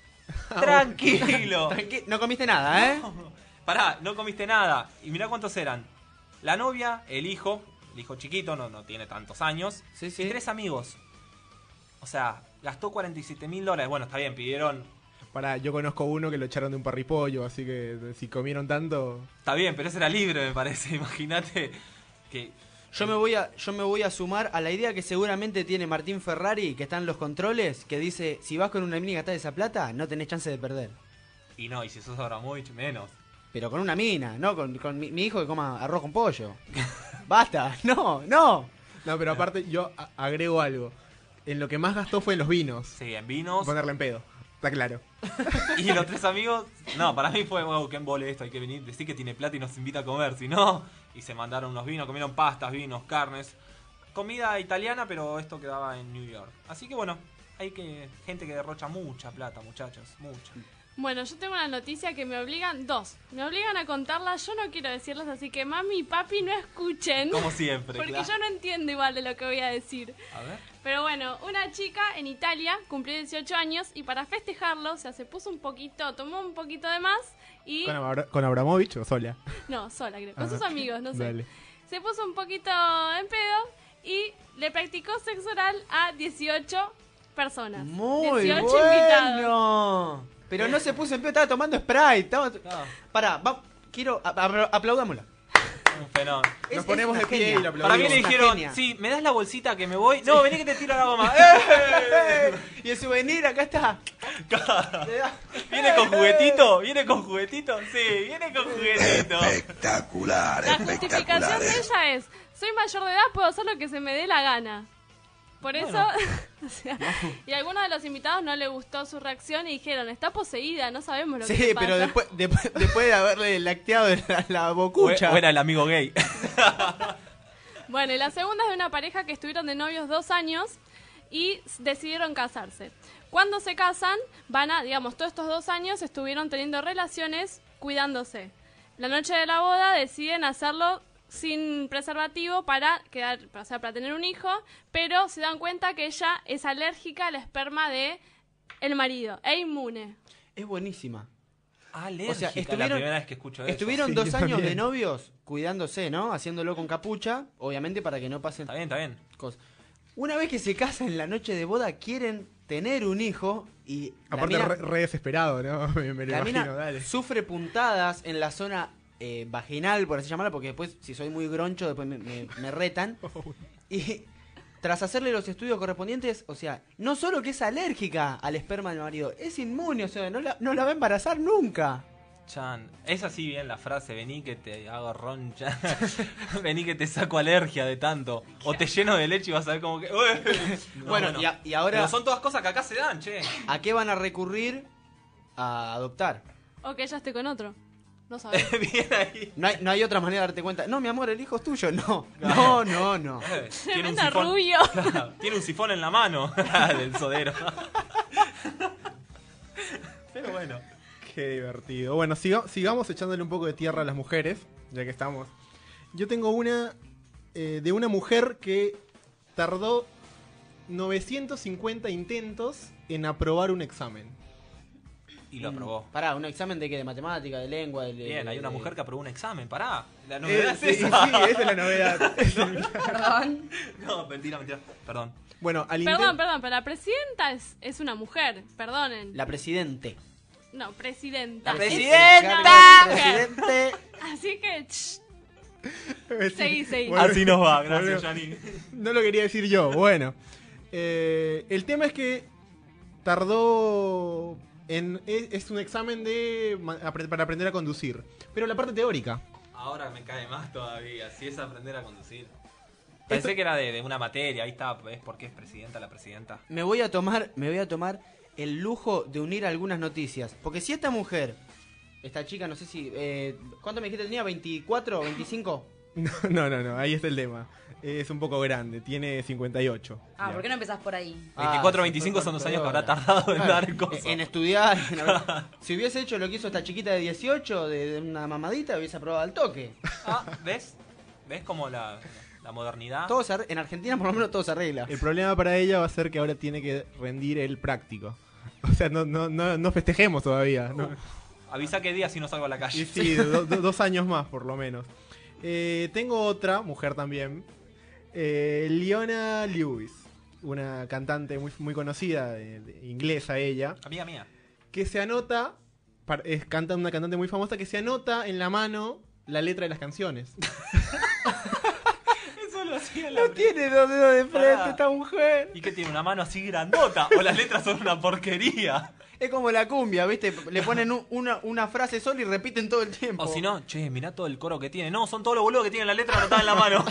Tranquilo. Tranqui- no comiste nada, ¿eh? No. Pará, no comiste nada. Y mirá cuántos eran. La novia, el hijo, el hijo chiquito, no, no tiene tantos años. Sí, sí. Y tres amigos. O sea, gastó cuarenta y siete mil dólares. Bueno, está bien, pidieron... Para, yo conozco uno que lo echaron de un parripollo, así que si comieron tanto... Está bien, pero ese era libre, me parece. Imagínate que... Yo me voy a yo me voy a sumar a la idea que seguramente tiene Martín Ferrari, que está en los controles, que dice, si vas con una mina y gastás esa plata, no tenés chance de perder. Y no, y si sos Abramovich, menos. Pero con una mina, no con, con mi, mi hijo que coma arroz con pollo. Basta, no, no. No, pero aparte yo a- agrego algo. En lo que más gastó fue en los vinos. Sí, en vinos. Ponerle en pedo, está claro. Y los tres amigos, no, para mí fue, wow, qué embole esto, hay que venir, decir que tiene plata y nos invita a comer, si no, y se mandaron unos vinos, comieron pastas, vinos, carnes, comida italiana, pero esto quedaba en New York. Así que bueno, hay que gente que derrocha mucha plata, muchachos, mucha. Bueno, yo tengo una noticia que me obligan, dos, me obligan a contarla, yo no quiero decirlas, así que mami y papi no escuchen. Como siempre, Porque claro. yo no entiendo igual de lo que voy a decir. A ver. Pero bueno, una chica en Italia cumplió dieciocho años y para festejarlo, o sea, se puso un poquito, tomó un poquito de más y... ¿Con, Abra- con Abramovich o sola? No, sola creo, con Ah, sus amigos, no sé. dale. Se puso un poquito en pedo y le practicó sexo oral a dieciocho personas. Muy dieciocho invitados. bueno. Pero no se puso en pedo, estaba tomando Sprite. Estaba... Pará, va, quiero, a- a- aplaudámosla. Un fenómeno. Es- Nos ponemos es de una pie y genia. la Para mí aplaudimos. le una dijeron, genia. sí, ¿me das la bolsita que me voy? No, vení que te tiro la goma. ¡Eh! Y el souvenir acá está. ¿Viene con juguetito? ¿Viene con juguetito? Sí, viene con juguetito. Espectacular, La justificación espectacular. de ella es, soy mayor de edad, puedo hacer lo que se me dé la gana. Por eso, Bueno. o sea, y a algunos de los invitados no le gustó su reacción y dijeron, está poseída, no sabemos lo que Sí, le pasa. pero después, después, después de haberle lacteado la, la bocucha. O era el amigo gay. Bueno, y la segunda es de una pareja que estuvieron de novios dos años y s- decidieron casarse. Cuando se casan, van a, digamos, todos estos dos años estuvieron teniendo relaciones cuidándose. La noche de la boda deciden hacerlo sin preservativo para quedar, o sea, para tener un hijo, pero se dan cuenta que ella es alérgica al esperma de el marido e inmune. Es buenísima. Alérgica, O sea, la estuvieron, primera vez que escucho eso. estuvieron Sí, dos yo años también. de novios cuidándose, ¿no? Haciéndolo con capucha, obviamente para que no pasen Está bien, está bien. cosas. Una vez que se casan en la noche de boda, quieren tener un hijo y la Aparte mina- re, re desesperado, ¿no? Me, me lo la imagino, mina dale. sufre puntadas en la zona eh, vaginal, por así llamarla, porque después, si soy muy groncho, después me, me- me retan. Y tras hacerle los estudios correspondientes, o sea, no solo que es alérgica al esperma del marido, es inmune, o sea, no la, no la va a embarazar nunca. Chan, es así bien la frase, vení que te hago roncha, vení que te saco alergia de tanto, o te lleno de leche y vas a ver como que... No, Bueno, y a- y ahora- Pero son todas cosas que acá se dan, che. ¿A qué van a recurrir? A adoptar. O que ella esté con otro. No sabemos. Bien ahí. No hay, no hay otra manera de darte cuenta. No, mi amor, el hijo es tuyo. No, no, no, no. Eh, tiene un Tremendo sifón, rubio. Claro, tiene un sifón en la mano del sodero. Pero bueno. Qué divertido. Bueno, siga- sigamos echándole un poco de tierra a las mujeres, ya que estamos. Yo tengo una eh, de una mujer que tardó novecientos cincuenta intentos en aprobar un examen. Y lo aprobó. Pará, ¿un examen de qué? ¿De matemática, de lengua? De, Bien, hay una de- mujer que aprobó un examen, pará. La Eh, novedad sí, es sí, esa. esa es la novedad. Perdón. No, mentira, mentira. Perdón. Bueno, al Perdón, intento... perdón, pero la presidenta es, es una mujer, perdonen. La presidente. No, presidenta. La Es presidenta. una mujer. Presidente. Así que, ch, Sí. seguí, seguí. Bueno, Así nos va, gracias, bueno, Yanni. No lo quería decir yo. Bueno, eh, el tema es que tardó en es, es un examen de ma- apre- para aprender a conducir, pero la parte teórica. Ahora me cae más todavía, si es aprender a conducir. Pensé que era de, de una materia, ahí está, ¿ves por qué es presidenta la presidenta? Me voy a tomar, me voy a tomar el lujo de unir algunas noticias. Porque si esta mujer, esta chica, no sé si... Eh, ¿Cuánto me dijiste tenía? ¿veinticuatro? ¿veinticinco? No, no, no, no, ahí está el tema. Es un poco grande, tiene cincuenta y ocho. Ah, ¿por qué no empezás por ahí? veinticuatro, Ah, veinticinco sí, son los fue años que habrá peor. tardado en Claro, dar el coso. En estudiar. en haber- Si hubiese hecho lo que hizo esta chiquita de dieciocho, de, de una mamadita, hubiese aprobado al toque. Ah, ¿ves? ¿Ves como la, la modernidad? Todo se arre- en Argentina por lo menos todo se arregla. El problema para ella va a ser que ahora tiene que rendir el práctico. O sea, no, no, no, no festejemos todavía. ¿no? Avisa qué día si no salgo a la calle. Y sí, do, do, dos años más por lo menos. Eh, tengo otra, mujer también. Eh, Leona Lewis, una cantante muy, muy conocida, de, de, inglesa ella. Amiga mía. Que se anota, es canta una cantante muy famosa, que se anota en la mano la letra de las canciones. Eso lo hacía la No tiene dos dedos de frente esta mujer. ¿Y qué tiene? ¿Una mano así grandota? ¿O las letras son una porquería? Es como la cumbia, ¿viste? Le ponen un- una, una frase sola y repiten todo el tiempo. O si no, che, mirá todo el coro que tiene. No, son todos los boludos que tienen la letra anotada en la mano.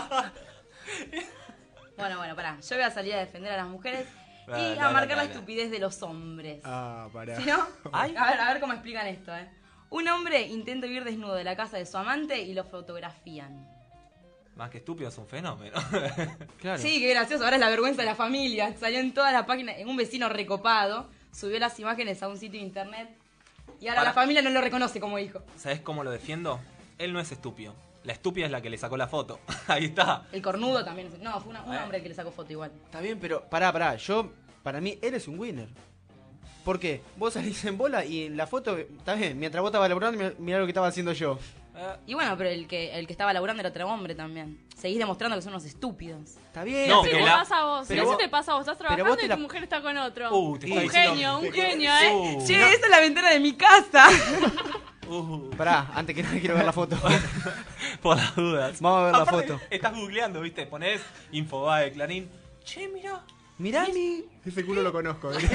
Bueno, bueno, pará. Yo voy a salir a defender a las mujeres y Dale, a dale, marcar la dale. estupidez de los hombres. Ah, pará. ¿Sí, no? Ay. A ver, a ver cómo explican esto, ¿eh? Un hombre intenta huir desnudo de la casa de su amante y lo fotografían. Más que estúpido, es un fenómeno. Claro. Sí, qué gracioso. Ahora es la vergüenza de la familia. Salió en todas las páginas. En un vecino recopado subió las imágenes a un sitio de internet y ahora Para. la familia no lo reconoce como hijo. ¿Sabés cómo lo defiendo? Él no es estúpido. La estúpida es la que le sacó la foto. Ahí está. El cornudo también. es- No, fue una- un Eh. hombre el que le sacó foto igual. Está bien, pero pará, pará. Yo, para mí, él es un winner. ¿Por qué? Vos salís en bola y en la foto, está bien, mientras vos estabas laburando, mirá- mirá lo que estaba haciendo yo. Y bueno, pero el que el que estaba laburando era otro hombre también. Seguís demostrando que son unos estúpidos. Está bien. No, Si que te la- pasa a vos, pero pero vos- si te pasa a vos, estás pero trabajando vos te y la- tu mujer está con otro. Uh, te un está diciendo- genio, un genio, ¿eh? Uh, Che, esa es la ventana de mi casa. uh, Pará, antes que nada quiero ver la foto. por las dudas. Vamos a ver la Aparte, foto. Estás googleando, ¿viste? Ponés Infobae, Clarín. Che, mirá. Mirá mi... Ese culo lo conozco. ¿eh?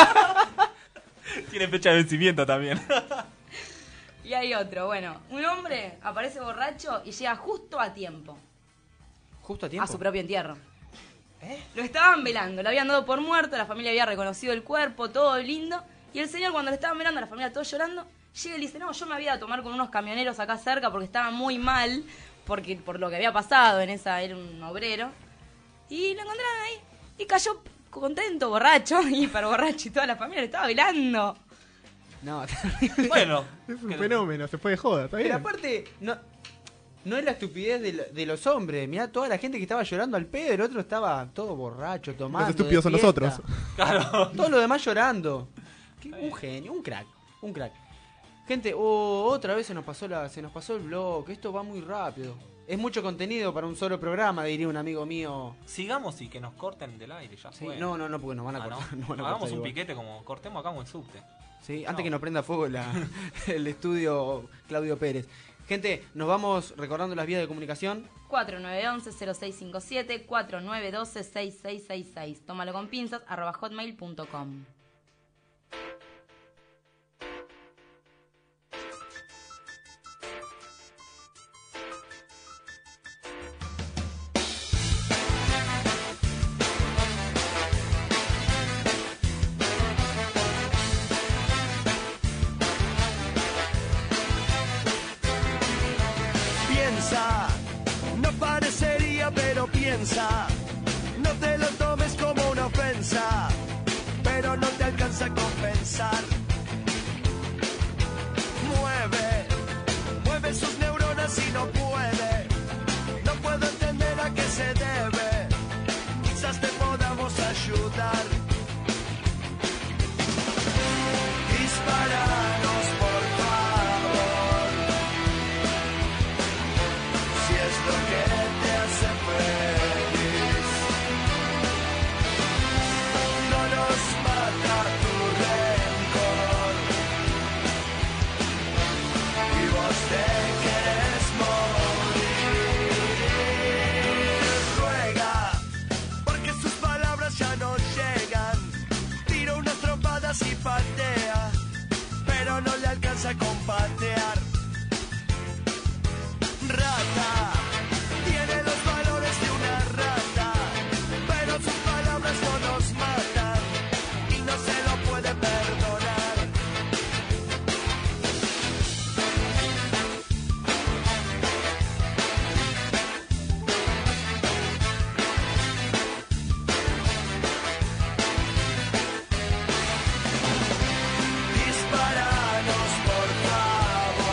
Tiene fecha de vencimiento también. Y hay otro, bueno, un hombre aparece borracho y llega justo a tiempo Justo a tiempo. a su propio entierro. Lo estaban velando, lo habían dado por muerto, la familia había reconocido el cuerpo, todo lindo. Y el señor, cuando lo estaban velando, la familia todo llorando, llega y le dice, no, yo me había ido a tomar con unos camioneros acá cerca porque estaba muy mal, porque por lo que había pasado en esa, era un obrero. Y lo encontraron ahí y cayó contento, borracho, hiper borracho, y toda la familia lo estaba velando. No, Bueno, Es un fenómeno, se fue de joda, está bien. pero aparte, no, no es la estupidez de, lo- de los hombres. Mirá toda la gente que estaba llorando al pedo, el otro estaba todo borracho, tomando. Los estúpidos de son fiesta. nosotros. claro. Todos los demás llorando. Qué- un genio, un crack, un crack. Gente, oh, otra vez se nos pasó la, se nos pasó el blog, esto va muy rápido. Es mucho contenido para un solo programa, diría un amigo mío. Sigamos y que nos corten del aire, ya Sí, fue. no, no, no, porque nos van a Ah, cortar. ¿no? nos van a Hagamos cortar un igual. piquete como cortemos acá como el subte. Sí, antes No. que nos prenda fuego la- el estudio Claudio Pérez. Gente, nos vamos recordando las vías de comunicación. cuatro nueve uno uno cero seis cinco siete, cuatro nueve uno dos seis seis seis seis. Tómalo con pinzas, arroba hotmail punto com. Piensa, no parecería, pero piensa. No te lo tomes como una ofensa, pero no te alcanza a compensar. Mueve, mueve sus neuronas y no puede. No puedo entender a qué se debe. Quizás te podamos ayudar. Disparanos, por favor. Si es lo que te hace feliz, no nos mata tu rencor y vos te quieres morir. Ruega, porque sus palabras ya no llegan. Tira unas trompadas y patea, pero no le alcanza con patear. Rata, tiene los valores de una rata, pero sus palabras no nos matan y no se lo puede perdonar. Disparanos, por favor.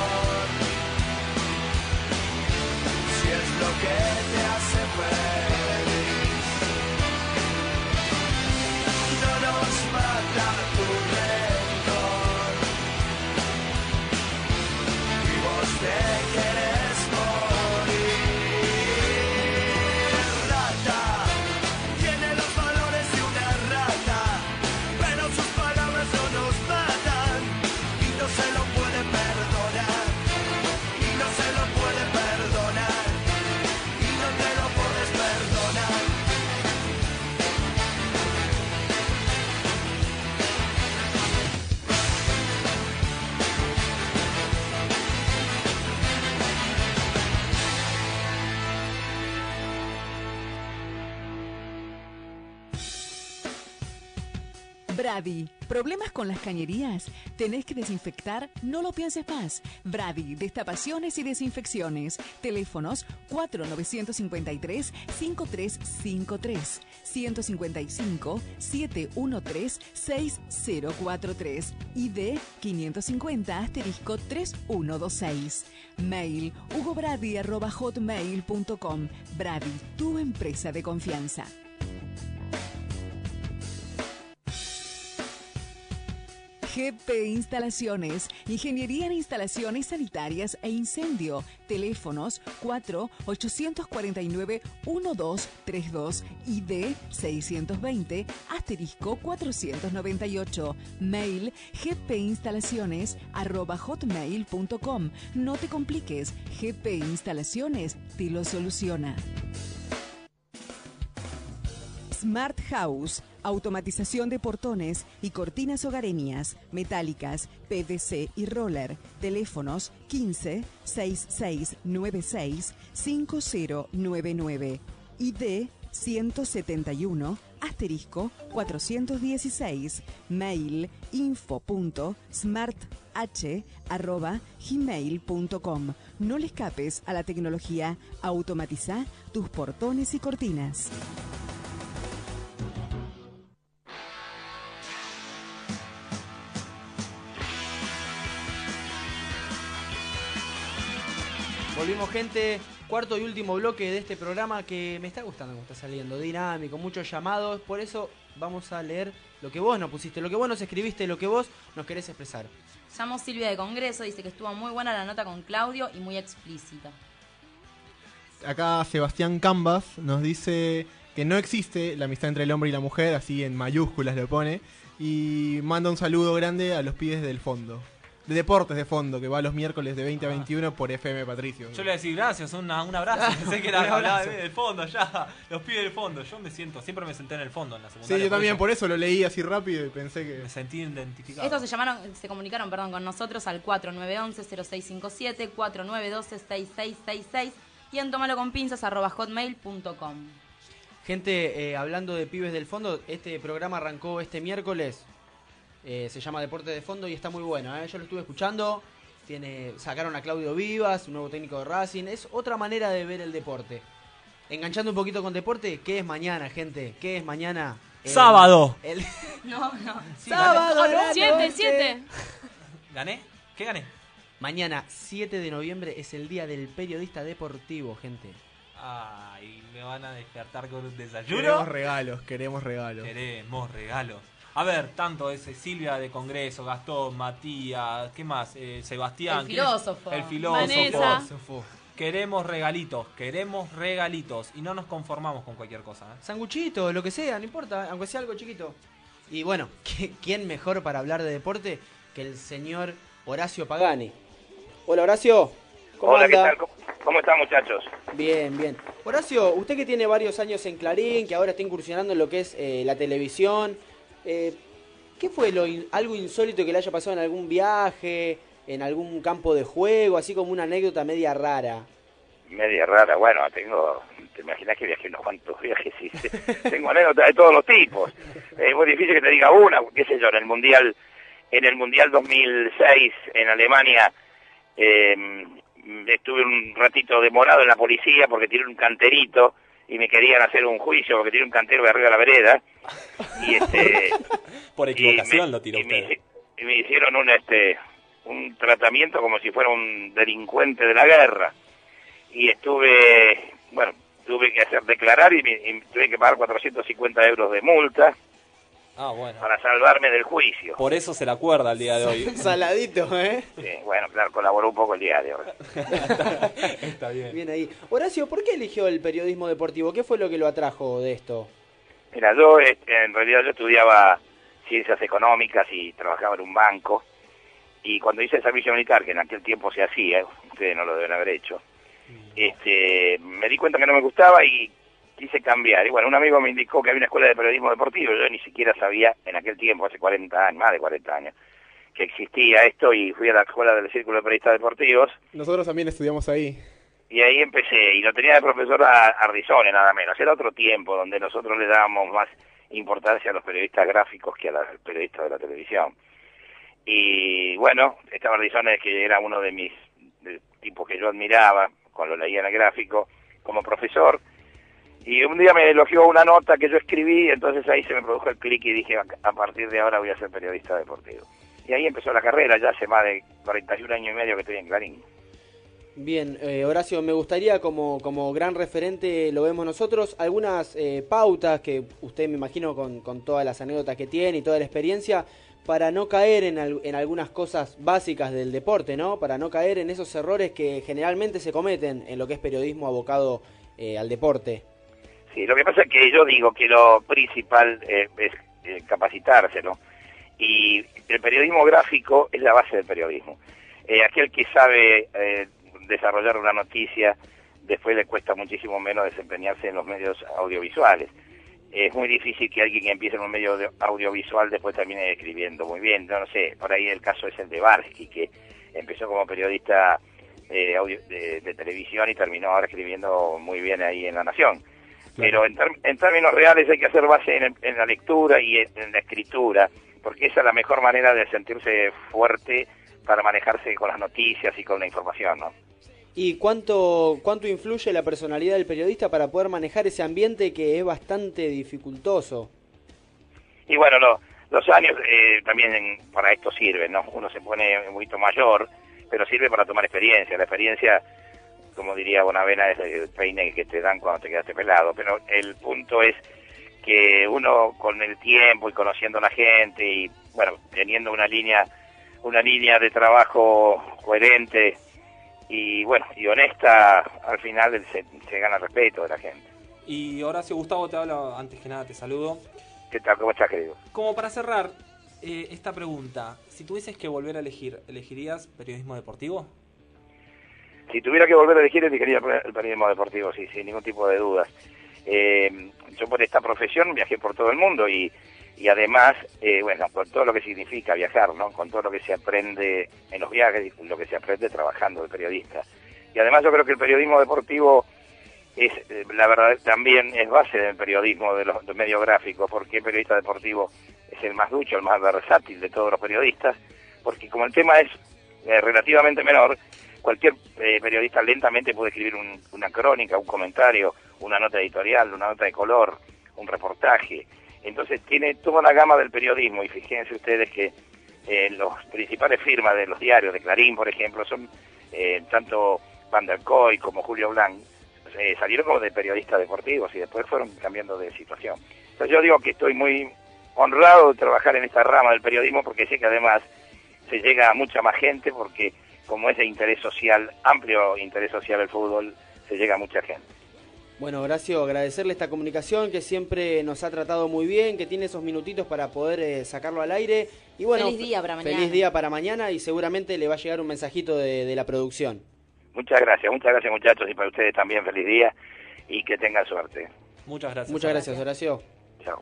Brady, ¿problemas con las cañerías? ¿Tenés que desinfectar? No lo pienses más. Brady, destapaciones y desinfecciones. Teléfonos cuatro nueve cinco tres, cinco tres cinco tres, uno cinco cinco, siete uno tres, seis cero cuatro tres, I D quinientos cincuenta asterisco tres uno dos seis. Mail hugobrady arroba hotmail punto com. Brady, tu empresa de confianza. G P Instalaciones, Ingeniería en Instalaciones Sanitarias e Incendio. Teléfonos cuatro ocho cuatro nueve, uno dos tres dos, I D seiscientos veinte, asterisco cuatrocientos noventa y ocho. Mail gpinstalaciones arroba hotmail punto com. No te compliques, G P Instalaciones te lo soluciona. Smart House, automatización de portones y cortinas hogareñas, metálicas, P V C y roller. Teléfonos quince, sesenta y seis noventa y seis, cincuenta noventa y nueve. I D ciento setenta y uno, asterisco cuatrocientos dieciséis. Mail info punto smart h arroba gmail punto com. No le escapes a la tecnología. Automatiza tus portones y cortinas. Volvimos, gente, cuarto y último bloque de este programa que me está gustando cómo está saliendo, dinámico, muchos llamados, por eso vamos a leer lo que vos nos pusiste, lo que vos nos escribiste, lo que vos nos querés expresar. Llamó Silvia de Congreso, dice que estuvo muy buena la nota con Claudio y muy explícita. Acá Sebastián Cambas nos dice que no existe la amistad entre el hombre y la mujer, así en mayúsculas lo pone, y manda un saludo grande a los pibes del fondo. De Deportes de Fondo, que va los miércoles de veinte a veintiuno por F M Patricio. Yo le voy a decir gracias, una, un abrazo. Pensé que era hablaba del fondo ya. Los pibes del fondo. Yo me siento, siempre me senté en el fondo en la secundaria. Sí, yo también por eso lo leí así rápido y pensé que... Me sentí identificado. Estos se llamaron, se comunicaron, perdón, con nosotros al cuatro nueve uno uno cero seis cinco siete, cuatro nueve uno dos seis seis seis seis y en tomaloconpinzas arroba hotmail punto com. Gente, eh, hablando de pibes del fondo, este programa arrancó este miércoles. Eh, se llama Deporte de Fondo y está muy bueno, ¿eh? Yo lo estuve escuchando. Tiene, sacaron a Claudio Vivas, un nuevo técnico de Racing. Es otra manera de ver el deporte. Enganchando un poquito con deporte, ¿qué es mañana, gente? ¿Qué es mañana? El, ¡Sábado! El... No, no. Sí, ¡sábado! No, siete, siete. ¿Gané? ¿Qué gané? Mañana, siete de noviembre, es el día del periodista deportivo, gente. Ay, me van a despertar con un desayuno. Queremos regalos, queremos regalos. Queremos regalos. A ver, tanto ese Silvia de Congreso, Gastón, Matías, ¿qué más? Eh, Sebastián. El filósofo. El filósofo. Vanessa. Queremos regalitos, queremos regalitos. Y no nos conformamos con cualquier cosa. ¿eh? Sanguchito, lo que sea, no importa, aunque sea algo chiquito. Y bueno, ¿quién mejor para hablar de deporte que el señor Horacio Pagani? Hola, Horacio. ¿Cómo Hola, anda? ¿qué tal? ¿Cómo, cómo están, muchachos? Bien, bien. Horacio, usted que tiene varios años en Clarín, que ahora está incursionando en lo que es eh, la televisión, eh, ¿qué fue lo in- algo insólito que le haya pasado en algún viaje, en algún campo de juego, así como una anécdota media rara? Media rara, bueno, tengo, te imaginas que viajé unos cuantos viajes y tengo anécdotas de todos los tipos. Es muy difícil que te diga una, qué sé yo, en el Mundial, en el Mundial dos mil seis en Alemania, eh, estuve un ratito demorado en la policía porque tiré un canterito y me querían hacer un juicio porque tiré un cantero de arriba de la vereda. Y este Por equivocación me, lo tiró y usted. me, y me hicieron un este un tratamiento como si fuera un delincuente de la guerra. Y estuve, bueno, tuve que hacer declarar y, me, y tuve que pagar cuatrocientos cincuenta euros de multa. Ah, bueno. Para salvarme del juicio. Por eso se la acuerda el día de hoy. Saladito, ¿eh? Sí, bueno, claro, colaboró un poco el día de hoy. Está bien. Bien ahí. Horacio, ¿por qué eligió el periodismo deportivo? ¿Qué fue lo que lo atrajo de esto? Mira, yo este, en realidad yo estudiaba ciencias económicas y trabajaba en un banco. Y cuando hice el servicio militar, que en aquel tiempo se hacía, ustedes no lo deben haber hecho, este, me di cuenta que no me gustaba y quise cambiar. Y bueno, un amigo me indicó que había una escuela de periodismo deportivo. Yo ni siquiera sabía en aquel tiempo, hace cuarenta años, más de cuarenta años, que existía esto y fui a la escuela del Círculo de Periodistas Deportivos. Nosotros también estudiamos ahí. Y ahí empecé, y lo tenía de profesor a Ardizone nada menos. Era otro tiempo donde nosotros le dábamos más importancia a los periodistas gráficos que a los periodistas de la televisión. Y bueno, Esteban Rizones, que era uno de mis de tipos que yo admiraba, cuando leía en el gráfico, como profesor, y un día me elogió una nota que yo escribí, entonces ahí se me produjo el clic y dije, a partir de ahora voy a ser periodista deportivo. Y ahí empezó la carrera, ya hace más de cuarenta y un años y medio que estoy en Clarín. Bien, eh, Horacio, me gustaría, como, como gran referente, lo vemos nosotros, algunas eh, pautas que usted, me imagino, con, con todas las anécdotas que tiene y toda la experiencia, para no caer en, al, en algunas cosas básicas del deporte, ¿no? Para no caer en esos errores que generalmente se cometen en lo que es periodismo abocado eh, al deporte. Sí, lo que pasa es que yo digo que lo principal eh, es eh, capacitarse, ¿no? Y el periodismo gráfico es la base del periodismo. Eh, aquel que sabe eh, desarrollar una noticia, después le cuesta muchísimo menos desempeñarse en los medios audiovisuales. Es muy difícil que alguien que empiece en un medio audiovisual después termine escribiendo muy bien. Yo no sé, por ahí el caso es el de Barsky, que empezó como periodista eh, audio, de, de televisión y terminó ahora escribiendo muy bien ahí en La Nación. Pero en, ter en términos reales hay que hacer base en, en la lectura y en, en la escritura, porque esa es la mejor manera de sentirse fuerte para manejarse con las noticias y con la información, ¿no? ¿Y cuánto cuánto influye la personalidad del periodista para poder manejar ese ambiente que es bastante dificultoso? Y bueno, lo, los años eh, también para esto sirven, ¿no? Uno se pone un poquito mayor, pero sirve para tomar experiencia. La experiencia, como diría Bonavena, es el peine que te dan cuando te quedaste pelado. Pero el punto es que uno con el tiempo y conociendo a la gente y, bueno, teniendo una línea, una línea de trabajo coherente y, bueno, y honesta, al final se, se gana el respeto de la gente. Y Horacio, Gustavo te habla, antes que nada te saludo. ¿Qué tal? ¿Cómo estás, querido? Como para cerrar eh, esta pregunta, si tuvieses que volver a elegir, ¿elegirías periodismo deportivo? Si tuviera que volver a elegir, elegiría el periodismo deportivo, sí, sin ningún tipo de dudas. Eh, yo por esta profesión viajé por todo el mundo y, y además, eh, bueno, con todo lo que significa viajar, ¿no? Con todo lo que se aprende en los viajes y lo que se aprende trabajando de periodista. Y además yo creo que el periodismo deportivo es, eh, la verdad, también es base del periodismo de los, de medios gráficos, porque el periodista deportivo es el más ducho, el más versátil de todos los periodistas, porque como el tema es eh, relativamente menor, cualquier eh, periodista lentamente puede escribir un, una crónica, un comentario, una nota editorial, una nota de color, un reportaje. Entonces tiene toda la gama del periodismo y fíjense ustedes que eh, los principales firmas de los diarios, de Clarín, por ejemplo, son eh, tanto Van der Koy como Julio Blanc, eh, salieron como de periodistas deportivos y después fueron cambiando de situación. Entonces yo digo que estoy muy honrado de trabajar en esta rama del periodismo porque sé que además se llega a mucha más gente porque como es de interés social, amplio interés social el fútbol, se llega a mucha gente. Bueno, Horacio, agradecerle esta comunicación que siempre nos ha tratado muy bien, que tiene esos minutitos para poder eh, sacarlo al aire. Y bueno, feliz día para mañana. Feliz día para mañana y seguramente le va a llegar un mensajito de, de la producción. Muchas gracias, muchas gracias muchachos y para ustedes también feliz día y que tengan suerte. Muchas gracias. Muchas gracias, Horacio. Chao.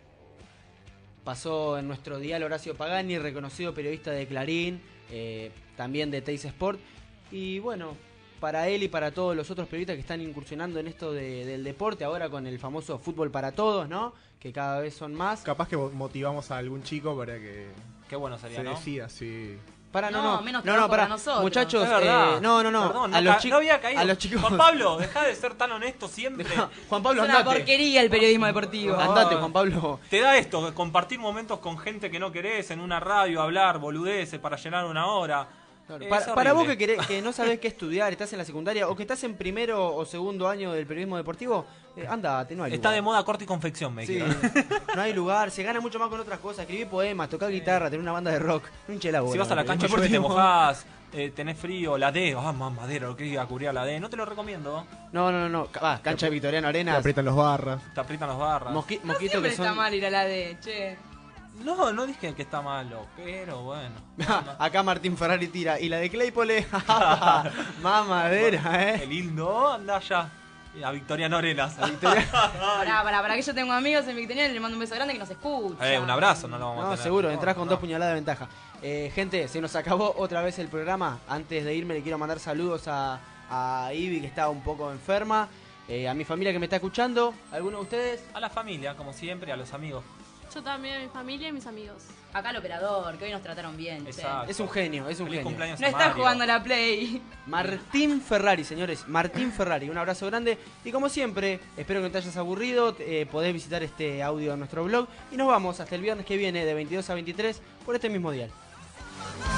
Pasó en nuestro dial Horacio Pagani, reconocido periodista de Clarín, eh, también de Teis Sport. Y bueno, para él y para todos los otros periodistas que están incursionando en esto de, del deporte, ahora con el famoso fútbol para todos, ¿no? Que cada vez son más. Capaz que motivamos a algún chico para que Qué bueno sería, se ¿no? decida, sí. Para, no, No, no, menos no, trabajo no, para para nosotros. muchachos, Es verdad. eh, no, no, no, Perdón, no, a los ca- chicos, no había caído. a los chicos, Juan Pablo, deja de ser tan honesto siempre. Juan Pablo, Es una andate, porquería el periodismo deportivo. andate, Juan Pablo. Te da esto, compartir momentos con gente que no querés, en una radio, hablar boludeces para llenar una hora. Claro, Es para, para horrible. vos que, querés, que no sabés qué estudiar, estás en la secundaria o que estás en primero o segundo año del periodismo deportivo, eh, andate, no hay Está lugar. de moda corte y confección, me Sí, dijeron. no hay lugar, se gana mucho más con otras cosas, escribir poemas, tocar guitarra, tener una banda de rock, no hinche la bola. Si vas a la ¿no? cancha, Periodismo llueve, te deportivo. mojás, eh, tenés frío, la D, ah, más madera, lo que iba a cubrir a la D, no te lo recomiendo. No, no, no, no. Va, cancha de Victoriano Te Arenas. aprietan los barras. Te aprietan las barras. Mosqui- No mosquitos siempre que son. está mal ir a la D, che. No, no dije que está malo, pero bueno. Acá Martín Ferrari tira. Y la de Claypole, más madera, Qué eh. lindo, anda ya. A Victoriano Arenas. Pará, pará, pará, que yo tengo amigos en Victoriano y le mando un beso grande que nos escucha. Eh, un abrazo, no lo vamos a No, tener. seguro, No, entras con no. dos puñaladas de ventaja. Eh, gente, se nos acabó otra vez el programa. Antes de irme le quiero mandar saludos a, a Ivy, que está un poco enferma. Eh, a mi familia que me está escuchando, ¿alguno de ustedes? A la familia, como siempre, a los amigos. Yo también, a mi familia y mis amigos. Acá el operador, que hoy nos trataron bien. Exacto. Es un genio, es un Feliz genio. cumpleaños No a está Mario. jugando la Play. Martín Ferrari, señores, Martín Ferrari, un abrazo grande y como siempre, espero que no te hayas aburrido, eh, podés visitar este audio en nuestro blog y nos vamos hasta el viernes que viene de veintidós a veintitrés por este mismo dial.